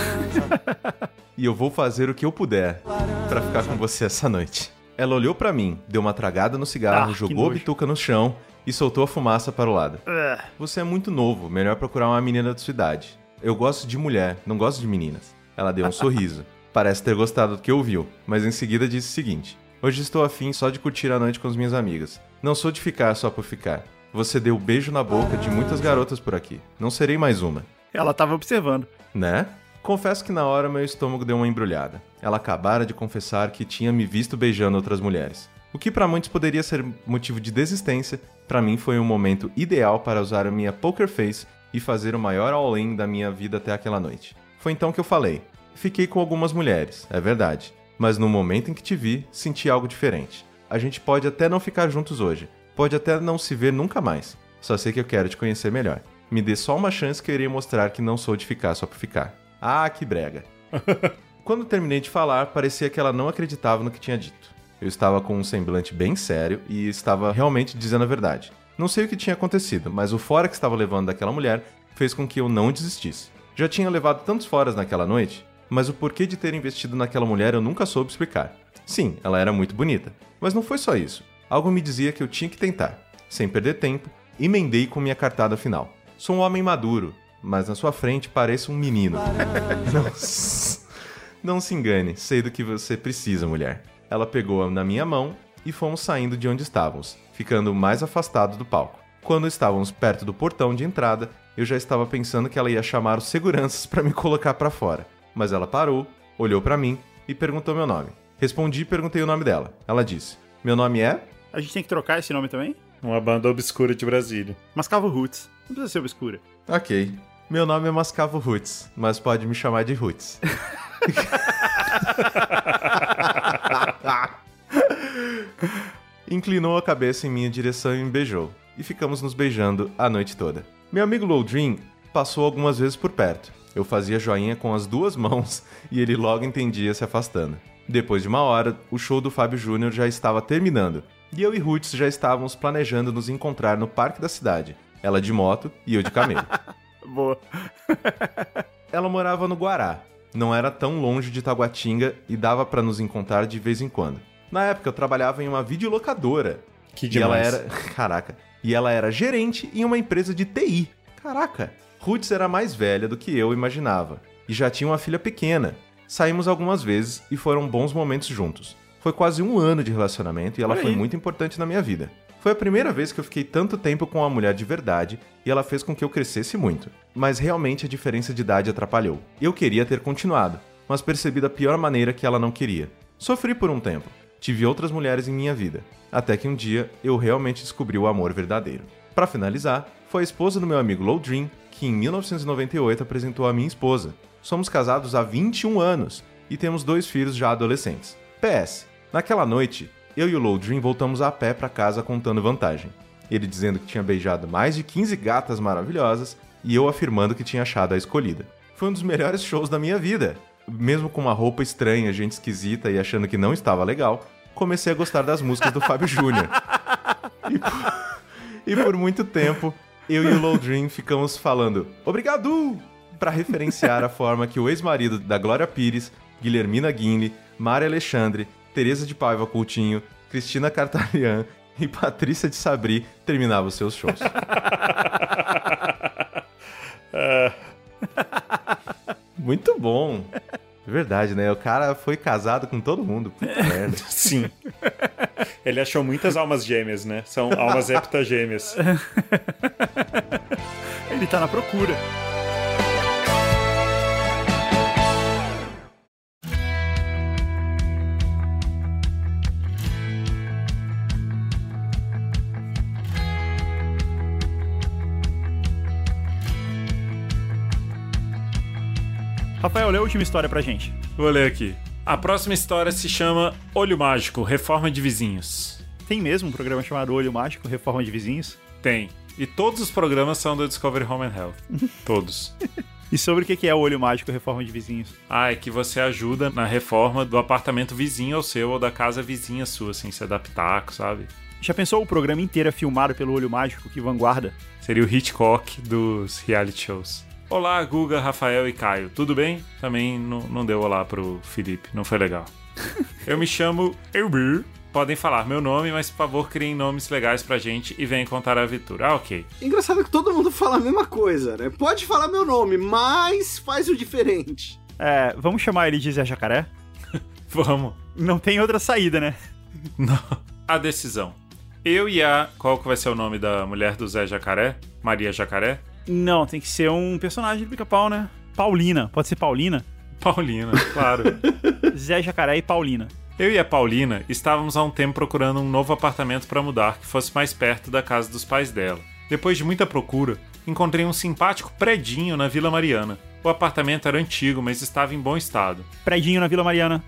E eu vou fazer o que eu puder pra ficar com você essa noite." Ela olhou pra mim, deu uma tragada no cigarro, jogou a bituca no chão e soltou a fumaça para o lado. "Você é muito novo, melhor procurar uma menina da sua idade. Eu gosto de mulher, não gosto de meninas." Ela deu um sorriso. Parece ter gostado do que ouviu, mas em seguida disse o seguinte: "Hoje estou afim só de curtir a noite com as minhas amigas. Não sou de ficar só por ficar. Você deu beijo na boca de muitas garotas por aqui. Não serei mais uma." Ela tava observando. Né? Confesso que na hora meu estômago deu uma embrulhada. Ela acabara de confessar que tinha me visto beijando outras mulheres. O que para muitos poderia ser motivo de desistência, para mim foi um momento ideal para usar a minha poker face e fazer o maior all-in da minha vida até aquela noite. Foi então que eu falei: "Fiquei com algumas mulheres, é verdade, mas no momento em que te vi, senti algo diferente. A gente pode até não ficar juntos hoje, pode até não se ver nunca mais. Só sei que eu quero te conhecer melhor. Me dê só uma chance que eu irei mostrar que não sou de ficar só por ficar." Ah, que brega. Quando terminei de falar, parecia que ela não acreditava no que tinha dito. Eu estava com um semblante bem sério e estava realmente dizendo a verdade. Não sei o que tinha acontecido, mas o fora que estava levando daquela mulher fez com que eu não desistisse. Já tinha levado tantos foras naquela noite, mas o porquê de ter investido naquela mulher eu nunca soube explicar. Sim, ela era muito bonita, mas não foi só isso. Algo me dizia que eu tinha que tentar. Sem perder tempo, emendei com minha cartada final. Sou um homem maduro, mas na sua frente pareço um menino. Não se engane, sei do que você precisa, mulher. Ela pegou na minha mão e fomos saindo de onde estávamos, ficando mais afastados do palco. Quando estávamos perto do portão de entrada, eu já estava pensando que ela ia chamar os seguranças para me colocar para fora. Mas ela parou, olhou para mim e perguntou meu nome. Respondi e perguntei o nome dela. Ela disse: "Meu nome é..." A gente tem que trocar esse nome também? Uma banda obscura de Brasília. Mascavo Roots. Não precisa ser obscura. Ok. "Meu nome é Mascavo Roots, mas pode me chamar de Roots." Inclinou a cabeça em minha direção e me beijou. E ficamos nos beijando a noite toda. Meu amigo Loudrin passou algumas vezes por perto. Eu fazia joinha com as duas mãos e ele logo entendia se afastando. Depois de uma hora, o show do Fábio Júnior já estava terminando. E eu e Roots já estávamos planejando nos encontrar no parque da cidade. Ela de moto e eu de camelo. Boa. Ela morava no Guará. Não era tão longe de Taguatinga e dava pra nos encontrar de vez em quando. Na época eu trabalhava em uma videolocadora. Que demais. E ela era... Caraca. E ela era gerente em uma empresa de TI. Caraca. Roots era mais velha do que eu imaginava. E já tinha uma filha pequena. Saímos algumas vezes e foram bons momentos juntos. Foi quase 1 ano de relacionamento e ela foi muito importante na minha vida. Foi a primeira vez que eu fiquei tanto tempo com uma mulher de verdade e ela fez com que eu crescesse muito. Mas realmente a diferença de idade atrapalhou. Eu queria ter continuado, mas percebi da pior maneira que ela não queria. Sofri por um tempo. Tive outras mulheres em minha vida. Até que um dia eu realmente descobri o amor verdadeiro. Para finalizar, foi a esposa do meu amigo Loudrin que em 1998 apresentou a minha esposa. Somos casados há 21 anos e temos 2 filhos já adolescentes. PS, naquela noite, eu e o Loudrin voltamos a pé para casa contando vantagem. Ele dizendo que tinha beijado mais de 15 gatas maravilhosas e eu afirmando que tinha achado a escolhida. Foi um dos melhores shows da minha vida. Mesmo com uma roupa estranha, gente esquisita e achando que não estava legal, comecei a gostar das músicas do Fábio Júnior. E por muito tempo, eu e o Loudrin ficamos falando "Obrigado!" para referenciar a forma que o ex-marido da Glória Pires, Guilhermina Guinle, Mari Alexandre, Teresa de Paiva Coutinho, Cristina Cartarian e Patrícia de Sabri terminavam os seus shows. Muito bom. Verdade, né? O cara foi casado com todo mundo. Puta merda. Sim. Ele achou muitas almas gêmeas, né? São almas heptagêmeas. Ele tá na procura. Rafael, lê a última história pra gente. Vou ler aqui. A próxima história se chama Olho Mágico, Reforma de Vizinhos. Tem mesmo um programa chamado Olho Mágico, Reforma de Vizinhos? Tem. E todos os programas são do Discovery Home and Health. Todos. E sobre o que é o Olho Mágico, Reforma de Vizinhos? É que você ajuda na reforma do apartamento vizinho ao seu ou da casa vizinha sua, assim, se adaptar, sabe? Já pensou o programa inteiro é filmado pelo Olho Mágico que vanguarda? Seria o Hitchcock dos reality shows. Olá, Guga, Rafael e Caio. Tudo bem? Também não deu olá pro Felipe. Não foi legal. Eu me chamo Elbir. Podem falar meu nome, mas por favor criem nomes legais pra gente e venham contar a aventura. Ok. Engraçado que todo mundo fala a mesma coisa, né? Pode falar meu nome, mas faz o diferente. Vamos chamar ele de Zé Jacaré? Vamos. Não tem outra saída, né? Não. A decisão. Eu e a... Qual que vai ser o nome da mulher do Zé Jacaré? Maria Jacaré? Não, tem que ser um personagem do Pica-Pau, né? Paulina. Pode ser Paulina? Paulina, claro. Zé Jacaré e Paulina. Eu e a Paulina estávamos há um tempo procurando um novo apartamento para mudar que fosse mais perto da casa dos pais dela. Depois de muita procura, encontrei um simpático predinho na Vila Mariana. O apartamento era antigo, mas estava em bom estado. Predinho na Vila Mariana.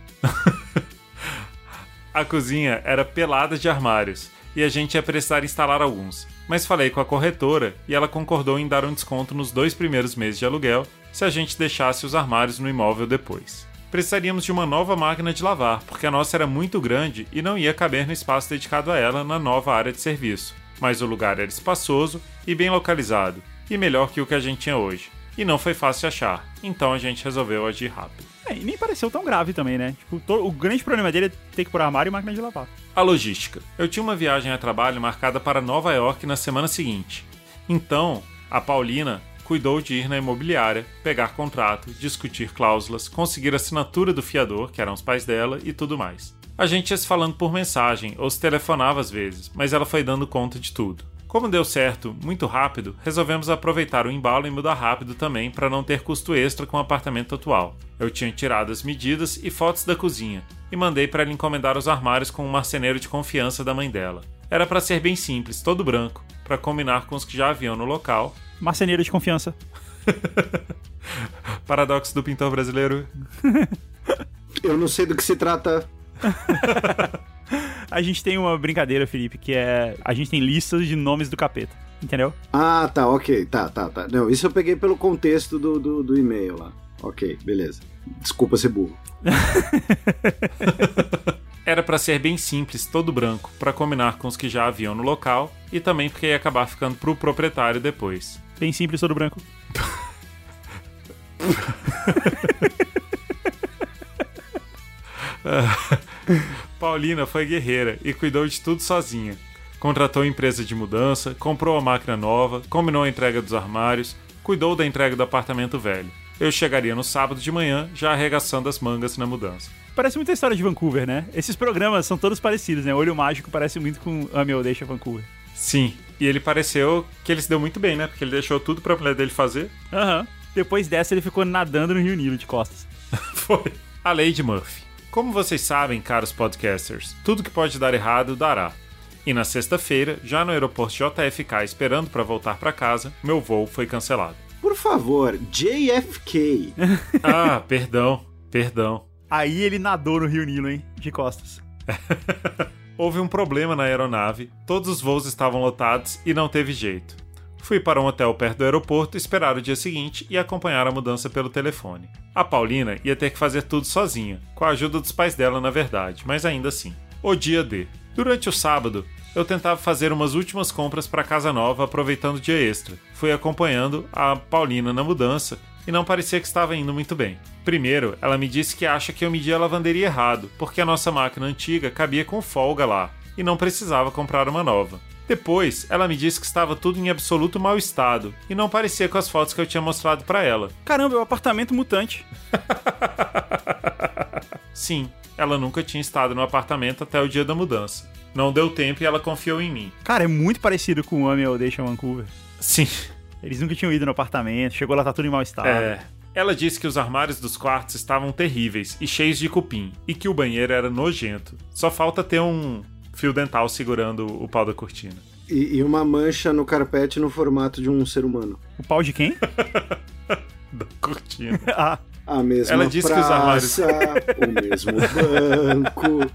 A cozinha era pelada de armários e a gente ia precisar instalar alguns. Mas falei com a corretora e ela concordou em dar um desconto nos 2 primeiros meses de aluguel se a gente deixasse os armários no imóvel depois. Precisaríamos de uma nova máquina de lavar, porque a nossa era muito grande e não ia caber no espaço dedicado a ela na nova área de serviço. Mas o lugar era espaçoso e bem localizado, e melhor que o que a gente tinha hoje. E não foi fácil de achar, então a gente resolveu agir rápido. E nem pareceu tão grave também, né? Tipo, o grande problema dele é ter que pôr armário e máquina de lavar. A logística. Eu tinha uma viagem a trabalho marcada para Nova York na semana seguinte. Então, a Paulina cuidou de ir na imobiliária, pegar contrato, discutir cláusulas, conseguir a assinatura do fiador, que eram os pais dela, e tudo mais. A gente ia se falando por mensagem ou se telefonava às vezes, mas ela foi dando conta de tudo. Como deu certo muito rápido, resolvemos aproveitar o embalo e mudar rápido também para não ter custo extra com o apartamento atual. Eu tinha tirado as medidas e fotos da cozinha e mandei para ela encomendar os armários com um marceneiro de confiança da mãe dela. Era para ser bem simples, todo branco, para combinar com os que já haviam no local. Marceneiro de confiança. Paradoxo do pintor brasileiro. Eu não sei do que se trata. A gente tem uma brincadeira, Felipe, que é... A gente tem listas de nomes do capeta, entendeu? Ah, tá, ok. Tá. Não, isso eu peguei pelo contexto do e-mail lá. Ok, beleza. Desculpa ser burro. Era pra ser bem simples, todo branco, pra combinar com os que já haviam no local e também porque ia acabar ficando pro proprietário depois. Bem simples, todo branco. Paulina foi guerreira e cuidou de tudo sozinha. Contratou empresa de mudança, comprou a máquina nova, combinou a entrega dos armários, cuidou da entrega do apartamento velho. Eu chegaria no sábado de manhã, já arregaçando as mangas na mudança. Parece muita história de Vancouver, né? Esses programas são todos parecidos, né? Olho Mágico parece muito com Ame ou Deixa Vancouver. Sim, e ele pareceu que ele se deu muito bem, né? Porque ele deixou tudo pra mulher dele fazer. Aham. Depois dessa, ele ficou nadando no Rio Nilo de costas. Foi. A Lady Murphy. Como vocês sabem, caros podcasters, tudo que pode dar errado, dará. E na sexta-feira, já no aeroporto JFK esperando pra voltar pra casa, meu voo foi cancelado. Por favor, JFK. Ah, perdão. Aí ele nadou no Rio Nilo, hein? De costas. Houve um problema na aeronave, todos os voos estavam lotados e não teve jeito. Fui para um hotel perto do aeroporto esperar o dia seguinte e acompanhar a mudança pelo telefone. A Paulina ia ter que fazer tudo sozinha, com a ajuda dos pais dela na verdade, mas ainda assim. O dia D. Durante o sábado, eu tentava fazer umas últimas compras para casa nova aproveitando o dia extra. Fui acompanhando a Paulina na mudança e não parecia que estava indo muito bem. Primeiro, ela me disse que acha que eu medi a lavanderia errado, porque a nossa máquina antiga cabia com folga lá e não precisava comprar uma nova. Depois, ela me disse que estava tudo em absoluto mau estado e não parecia com as fotos que eu tinha mostrado para ela. Caramba, é um apartamento mutante. Sim, ela nunca tinha estado no apartamento até o dia da mudança. Não deu tempo e ela confiou em mim. Cara, é muito parecido com o Ame ou Deixa Vancouver. Sim. Eles nunca tinham ido no apartamento, chegou lá, tá tudo em mau estado. Ela disse que os armários dos quartos estavam terríveis e cheios de cupim, e que o banheiro era nojento. Só falta ter um fio dental segurando o pau da cortina. E uma mancha no carpete no formato de um ser humano. O pau de quem? Da cortina. Ah. A mesma Ela disse praça, que os armários... o mesmo banco.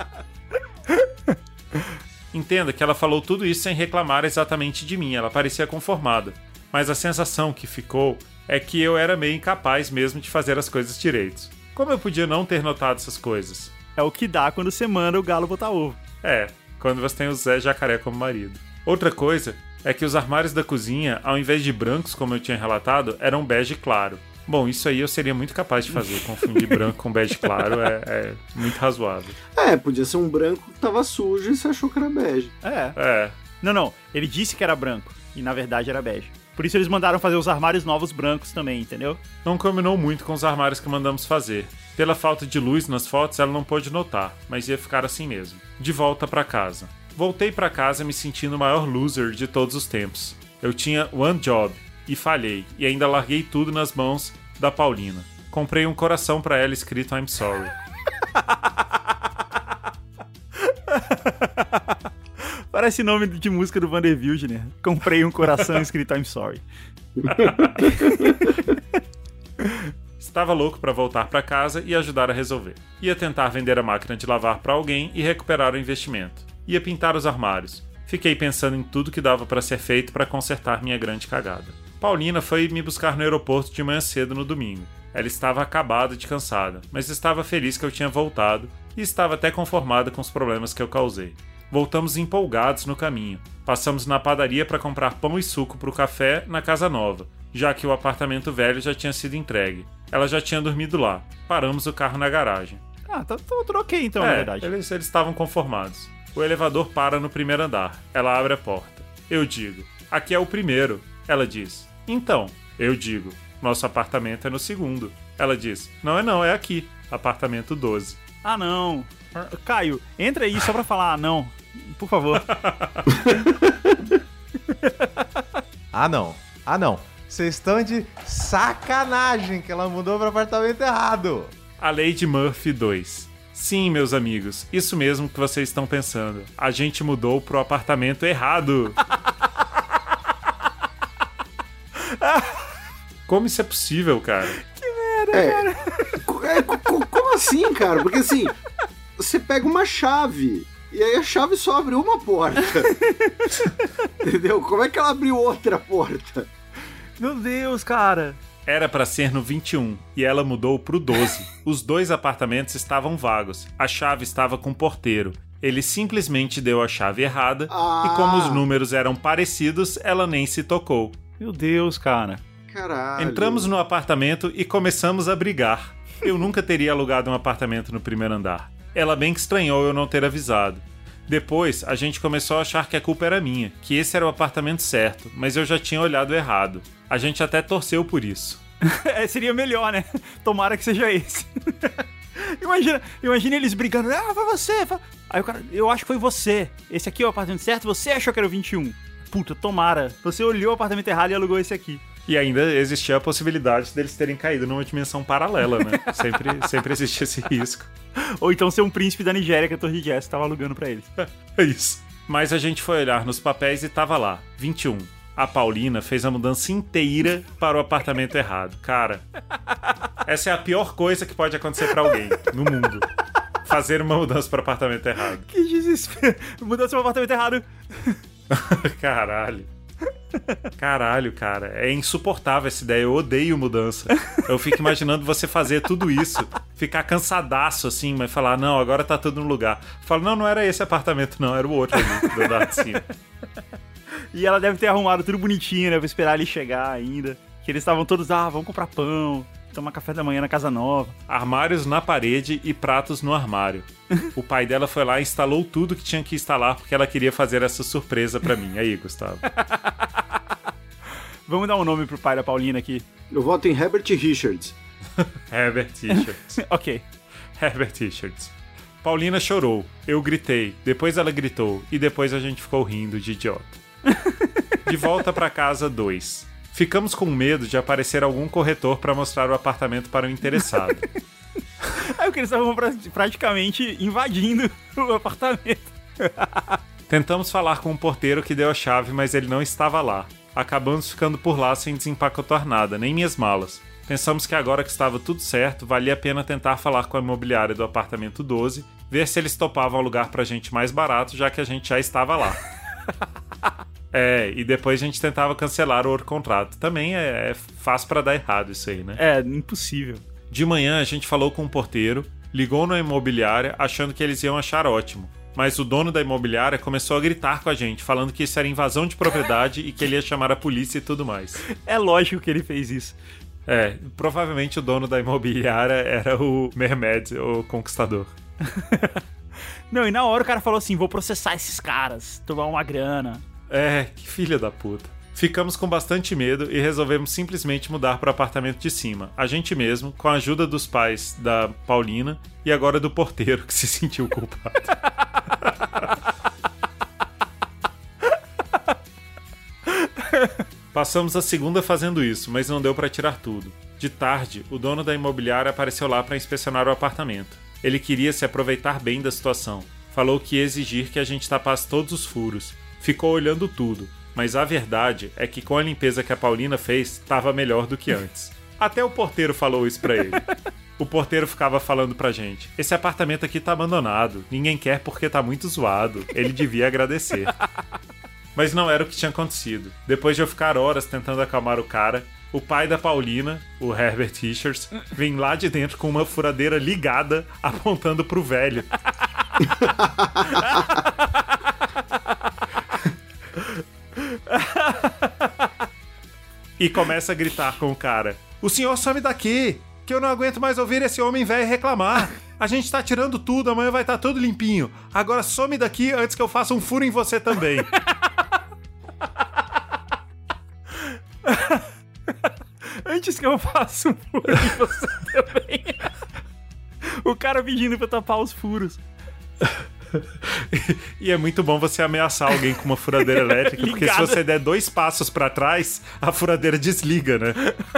Entenda que ela falou tudo isso sem reclamar exatamente de mim, ela parecia conformada. Mas a sensação que ficou é que eu era meio incapaz mesmo de fazer as coisas direito. Como eu podia não ter notado essas coisas? É o que dá quando você manda o galo botar ovo. Quando você tem o Zé Jacaré como marido. Outra coisa é que os armários da cozinha, ao invés de brancos como eu tinha relatado, eram bege claro. Bom, isso aí eu seria muito capaz de fazer, confundir branco com bege claro é muito razoável. Podia ser um branco que tava sujo e você achou que era bege. Não, ele disse que era branco e na verdade era bege. Por isso eles mandaram fazer os armários novos brancos também, entendeu? Não combinou muito com os armários que mandamos fazer. Pela falta de luz nas fotos, ela não pôde notar, mas ia ficar assim mesmo. De volta pra casa. Voltei pra casa me sentindo o maior loser de todos os tempos. Eu tinha one job e falhei, e ainda larguei tudo nas mãos da Paulina. Comprei um coração pra ela escrito I'm sorry. Parece nome de música do Vander Wildner. Comprei um coração escrito I'm sorry. Estava louco para voltar para casa e ajudar a resolver. Ia tentar vender a máquina de lavar para alguém e recuperar o investimento. Ia pintar os armários. Fiquei pensando em tudo que dava para ser feito para consertar minha grande cagada. Paulina foi me buscar no aeroporto de manhã cedo no domingo. Ela estava acabada de cansada, mas estava feliz que eu tinha voltado e estava até conformada com os problemas que eu causei. Voltamos empolgados no caminho. Passamos na padaria para comprar pão e suco para o café na casa nova, já que o apartamento velho já tinha sido entregue. Ela já tinha dormido lá. Paramos o carro na garagem. Tá tudo ok então, na verdade. Eles estavam conformados. O elevador para no primeiro andar. Ela abre a porta. Eu digo, aqui é o primeiro. Ela diz, então. Eu digo, nosso apartamento é no segundo. Ela diz, não, é aqui. Apartamento 12. Ah, não. Caio, entra aí só pra falar não. Por favor. Ah, não. Vocês estão de sacanagem que ela mudou pro apartamento errado. A Lady Murphy 2. Sim, meus amigos, isso mesmo que vocês estão pensando. A gente mudou pro apartamento errado. Como isso é possível, cara? Que merda, cara. Como assim, cara? Porque assim, você pega uma chave e aí a chave só abre uma porta. Entendeu? Como é que ela abriu outra porta? Meu Deus, cara. Era pra ser no 21 e ela mudou pro 12. Os dois apartamentos estavam vagos. A chave estava com o porteiro. Ele simplesmente deu a chave errada e como os números eram parecidos, ela nem se tocou. Meu Deus, cara. Caralho. Entramos no apartamento e começamos a brigar. Eu nunca teria alugado um apartamento no primeiro andar. Ela bem que estranhou eu não ter avisado. Depois, a gente começou a achar que a culpa era minha, que esse era o apartamento certo, mas eu já tinha olhado errado. A gente até torceu por isso. Seria melhor, né? Tomara que seja esse. Imagina eles brigando. Foi você. Aí o cara, eu acho que foi você. Esse aqui é o apartamento certo, você achou que era o 21. Puta, tomara. Você olhou o apartamento errado e alugou esse aqui. E ainda existia a possibilidade deles terem caído numa dimensão paralela, né? Sempre existia esse risco. Ou então ser um príncipe da Nigéria que a Torre Jazz tava alugando pra eles. É isso. Mas a gente foi olhar nos papéis e tava lá, 21. A Paulina fez a mudança inteira para o apartamento errado. Cara, essa é a pior coisa que pode acontecer pra alguém no mundo. Fazer uma mudança para o apartamento errado. Que desespero. Mudança para o apartamento errado. Caralho, cara. É insuportável essa ideia. Eu odeio mudança. Eu fico imaginando você fazer tudo isso, ficar cansadaço assim, mas falar, não, agora tá tudo no lugar. Falo, não era esse apartamento, não, era o outro ali, do andar de cima. E ela deve ter arrumado tudo bonitinho, né, pra esperar ele chegar ainda. Que eles estavam todos, vamos comprar pão, tomar café da manhã na casa nova. Armários na parede e pratos no armário. O pai dela foi lá e instalou tudo que tinha que instalar porque ela queria fazer essa surpresa pra mim. Aí, Gustavo. Vamos dar um nome pro pai da Paulina aqui. Eu voto em Herbert Richards. Herbert Richards. Ok. Herbert Richards. Paulina chorou. Eu gritei. Depois ela gritou. E depois a gente ficou rindo de idiota. De volta pra casa 2. Ficamos com medo de aparecer algum corretor pra mostrar o apartamento para o interessado. É porque eles estavam praticamente invadindo o apartamento. Tentamos falar com o porteiro que deu a chave, mas ele não estava lá. Acabamos ficando por lá sem desempacotar nada, nem minhas malas. Pensamos que agora que estava tudo certo, valia a pena tentar falar com a imobiliária do apartamento 12, ver se eles topavam alugar pra gente mais barato, já que a gente já estava lá. E depois a gente tentava cancelar o outro contrato. Também é fácil pra dar errado isso aí, né? É, impossível. De manhã a gente falou com o porteiro, ligou na imobiliária achando que eles iam achar ótimo. Mas o dono da imobiliária começou a gritar com a gente, falando que isso era invasão de propriedade e que ele ia chamar a polícia e tudo mais. É lógico que ele fez isso. Provavelmente o dono da imobiliária era o Mehmed, o conquistador. Não, e na hora o cara falou assim, vou processar esses caras, tomar uma grana. Que filha da puta. Ficamos com bastante medo e resolvemos simplesmente mudar para o apartamento de cima. A gente mesmo, com a ajuda dos pais da Paulina e agora do porteiro que se sentiu culpado. Passamos a segunda fazendo isso, mas não deu para tirar tudo. De tarde, o dono da imobiliária apareceu lá para inspecionar o apartamento. Ele queria se aproveitar bem da situação. Falou que ia exigir que a gente tapasse todos os furos. Ficou olhando tudo. Mas a verdade é que com a limpeza que a Paulina fez, estava melhor do que antes. Até o porteiro falou isso pra ele. O porteiro ficava falando pra gente, esse apartamento aqui tá abandonado, ninguém quer porque tá muito zoado, ele devia agradecer. Mas não era o que tinha acontecido. Depois de eu ficar horas tentando acalmar o cara, o pai da Paulina, o Herbert Richards, vem lá de dentro com uma furadeira ligada, apontando pro velho. E começa a gritar com o cara, o senhor some daqui, que eu não aguento mais ouvir esse homem velho reclamar. A gente tá tirando tudo, amanhã vai estar tudo limpinho. Agora some daqui antes que eu faça um furo em você também. Antes que eu faça um furo em você também. O cara pedindo pra tapar os furos. E é muito bom você ameaçar alguém com uma furadeira elétrica, porque se você der 2 passos pra trás, a furadeira desliga, né?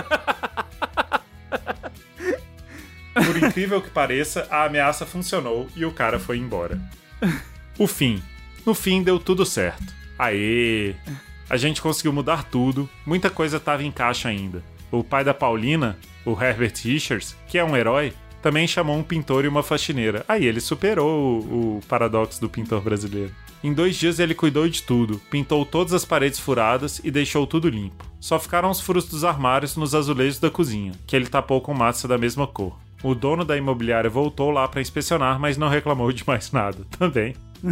Por incrível que pareça, a ameaça funcionou e o cara foi embora. O fim. No fim, deu tudo certo. Aê! A gente conseguiu mudar tudo, muita coisa tava em caixa ainda. O pai da Paulina, o Herbert Richards, que é um herói, também chamou um pintor e uma faxineira. Aí ele superou o paradoxo do pintor brasileiro. Em 2 dias ele cuidou de tudo, pintou todas as paredes furadas e deixou tudo limpo. Só ficaram os furos dos armários nos azulejos da cozinha, que ele tapou com massa da mesma cor. O dono da imobiliária voltou lá para inspecionar, mas não reclamou de mais nada. Também.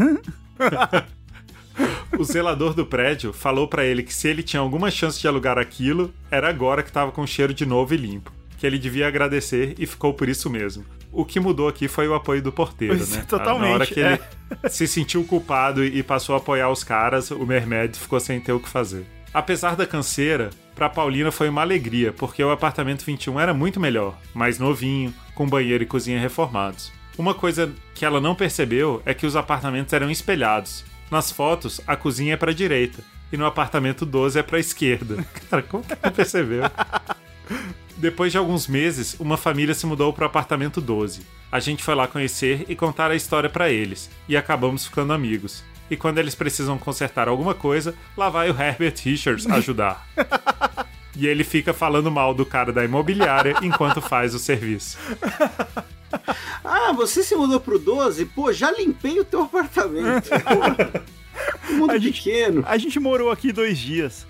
O zelador do prédio falou para ele que se ele tinha alguma chance de alugar aquilo, era agora que estava com cheiro de novo e limpo. Que ele devia agradecer e ficou por isso mesmo. O que mudou aqui foi o apoio do porteiro, né? Totalmente. Na hora que ele se sentiu culpado e passou a apoiar os caras, o Mehmed ficou sem ter o que fazer. Apesar da canseira, Pra Paulina foi uma alegria, porque o apartamento 21 era muito melhor, mais novinho, com banheiro e cozinha reformados. Uma coisa que ela não percebeu é que os apartamentos eram espelhados. Nas fotos, a cozinha é pra direita, e no apartamento 12 é pra esquerda. Cara, como que ela percebeu? Depois de alguns meses, uma família se mudou pro apartamento 12. A gente foi lá conhecer e contar a história pra eles, e acabamos ficando amigos. E quando eles precisam consertar alguma coisa, lá vai o Herbert Richards ajudar. E ele fica falando mal do cara da imobiliária enquanto faz o serviço. Ah, você se mudou pro 12? Pô, já limpei o teu apartamento. Pô, mundo pequeno. A gente morou aqui 2 dias.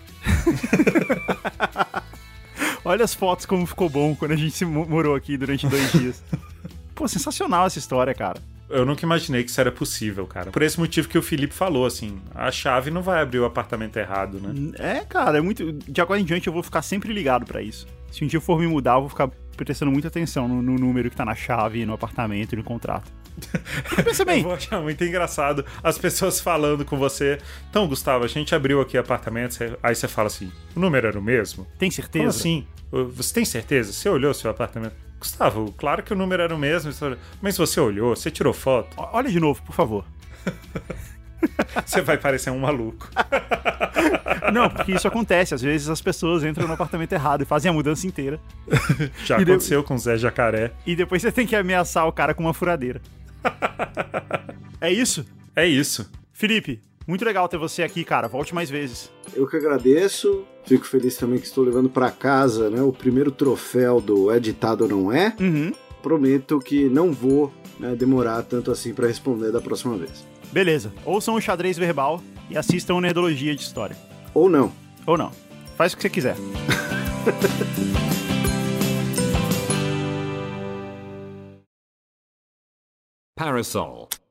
Olha as fotos como ficou bom quando a gente se morou aqui durante 2 dias. Pô, sensacional essa história, cara. Eu nunca imaginei que isso era possível, cara. Por esse motivo que o Felipe falou, assim, a chave não vai abrir o apartamento errado, né? É, cara, é muito... De agora em diante eu vou ficar sempre ligado pra isso. Se um dia eu for me mudar, eu vou ficar prestando muita atenção no número que tá na chave, no apartamento e no contrato. Pensa bem. Eu vou achar muito engraçado as pessoas falando com você. Então, Gustavo, a gente abriu aqui apartamento, aí você fala assim, o número era o mesmo? Tem certeza? Como assim? Você tem certeza? Você olhou o seu apartamento? Gustavo, claro que o número era o mesmo, mas você olhou, você tirou foto? Olha de novo, por favor. Você vai parecer um maluco. Não, porque isso acontece. Às vezes as pessoas entram no apartamento errado e fazem a mudança inteira. Já aconteceu com o Zé Jacaré. E depois você tem que ameaçar o cara com uma furadeira. É isso? É isso. Felipe, muito legal ter você aqui, cara. Volte mais vezes. Eu que agradeço. Fico feliz também que estou levando para casa, né, o primeiro troféu do É Ditado ou Não É. Uhum. Prometo que não vou, né, demorar tanto assim para responder da próxima vez. Beleza. Ouçam o Xadrez Verbal e assistam Nerdologia de História. Ou não. Ou não. Faz o que você quiser. Parasol.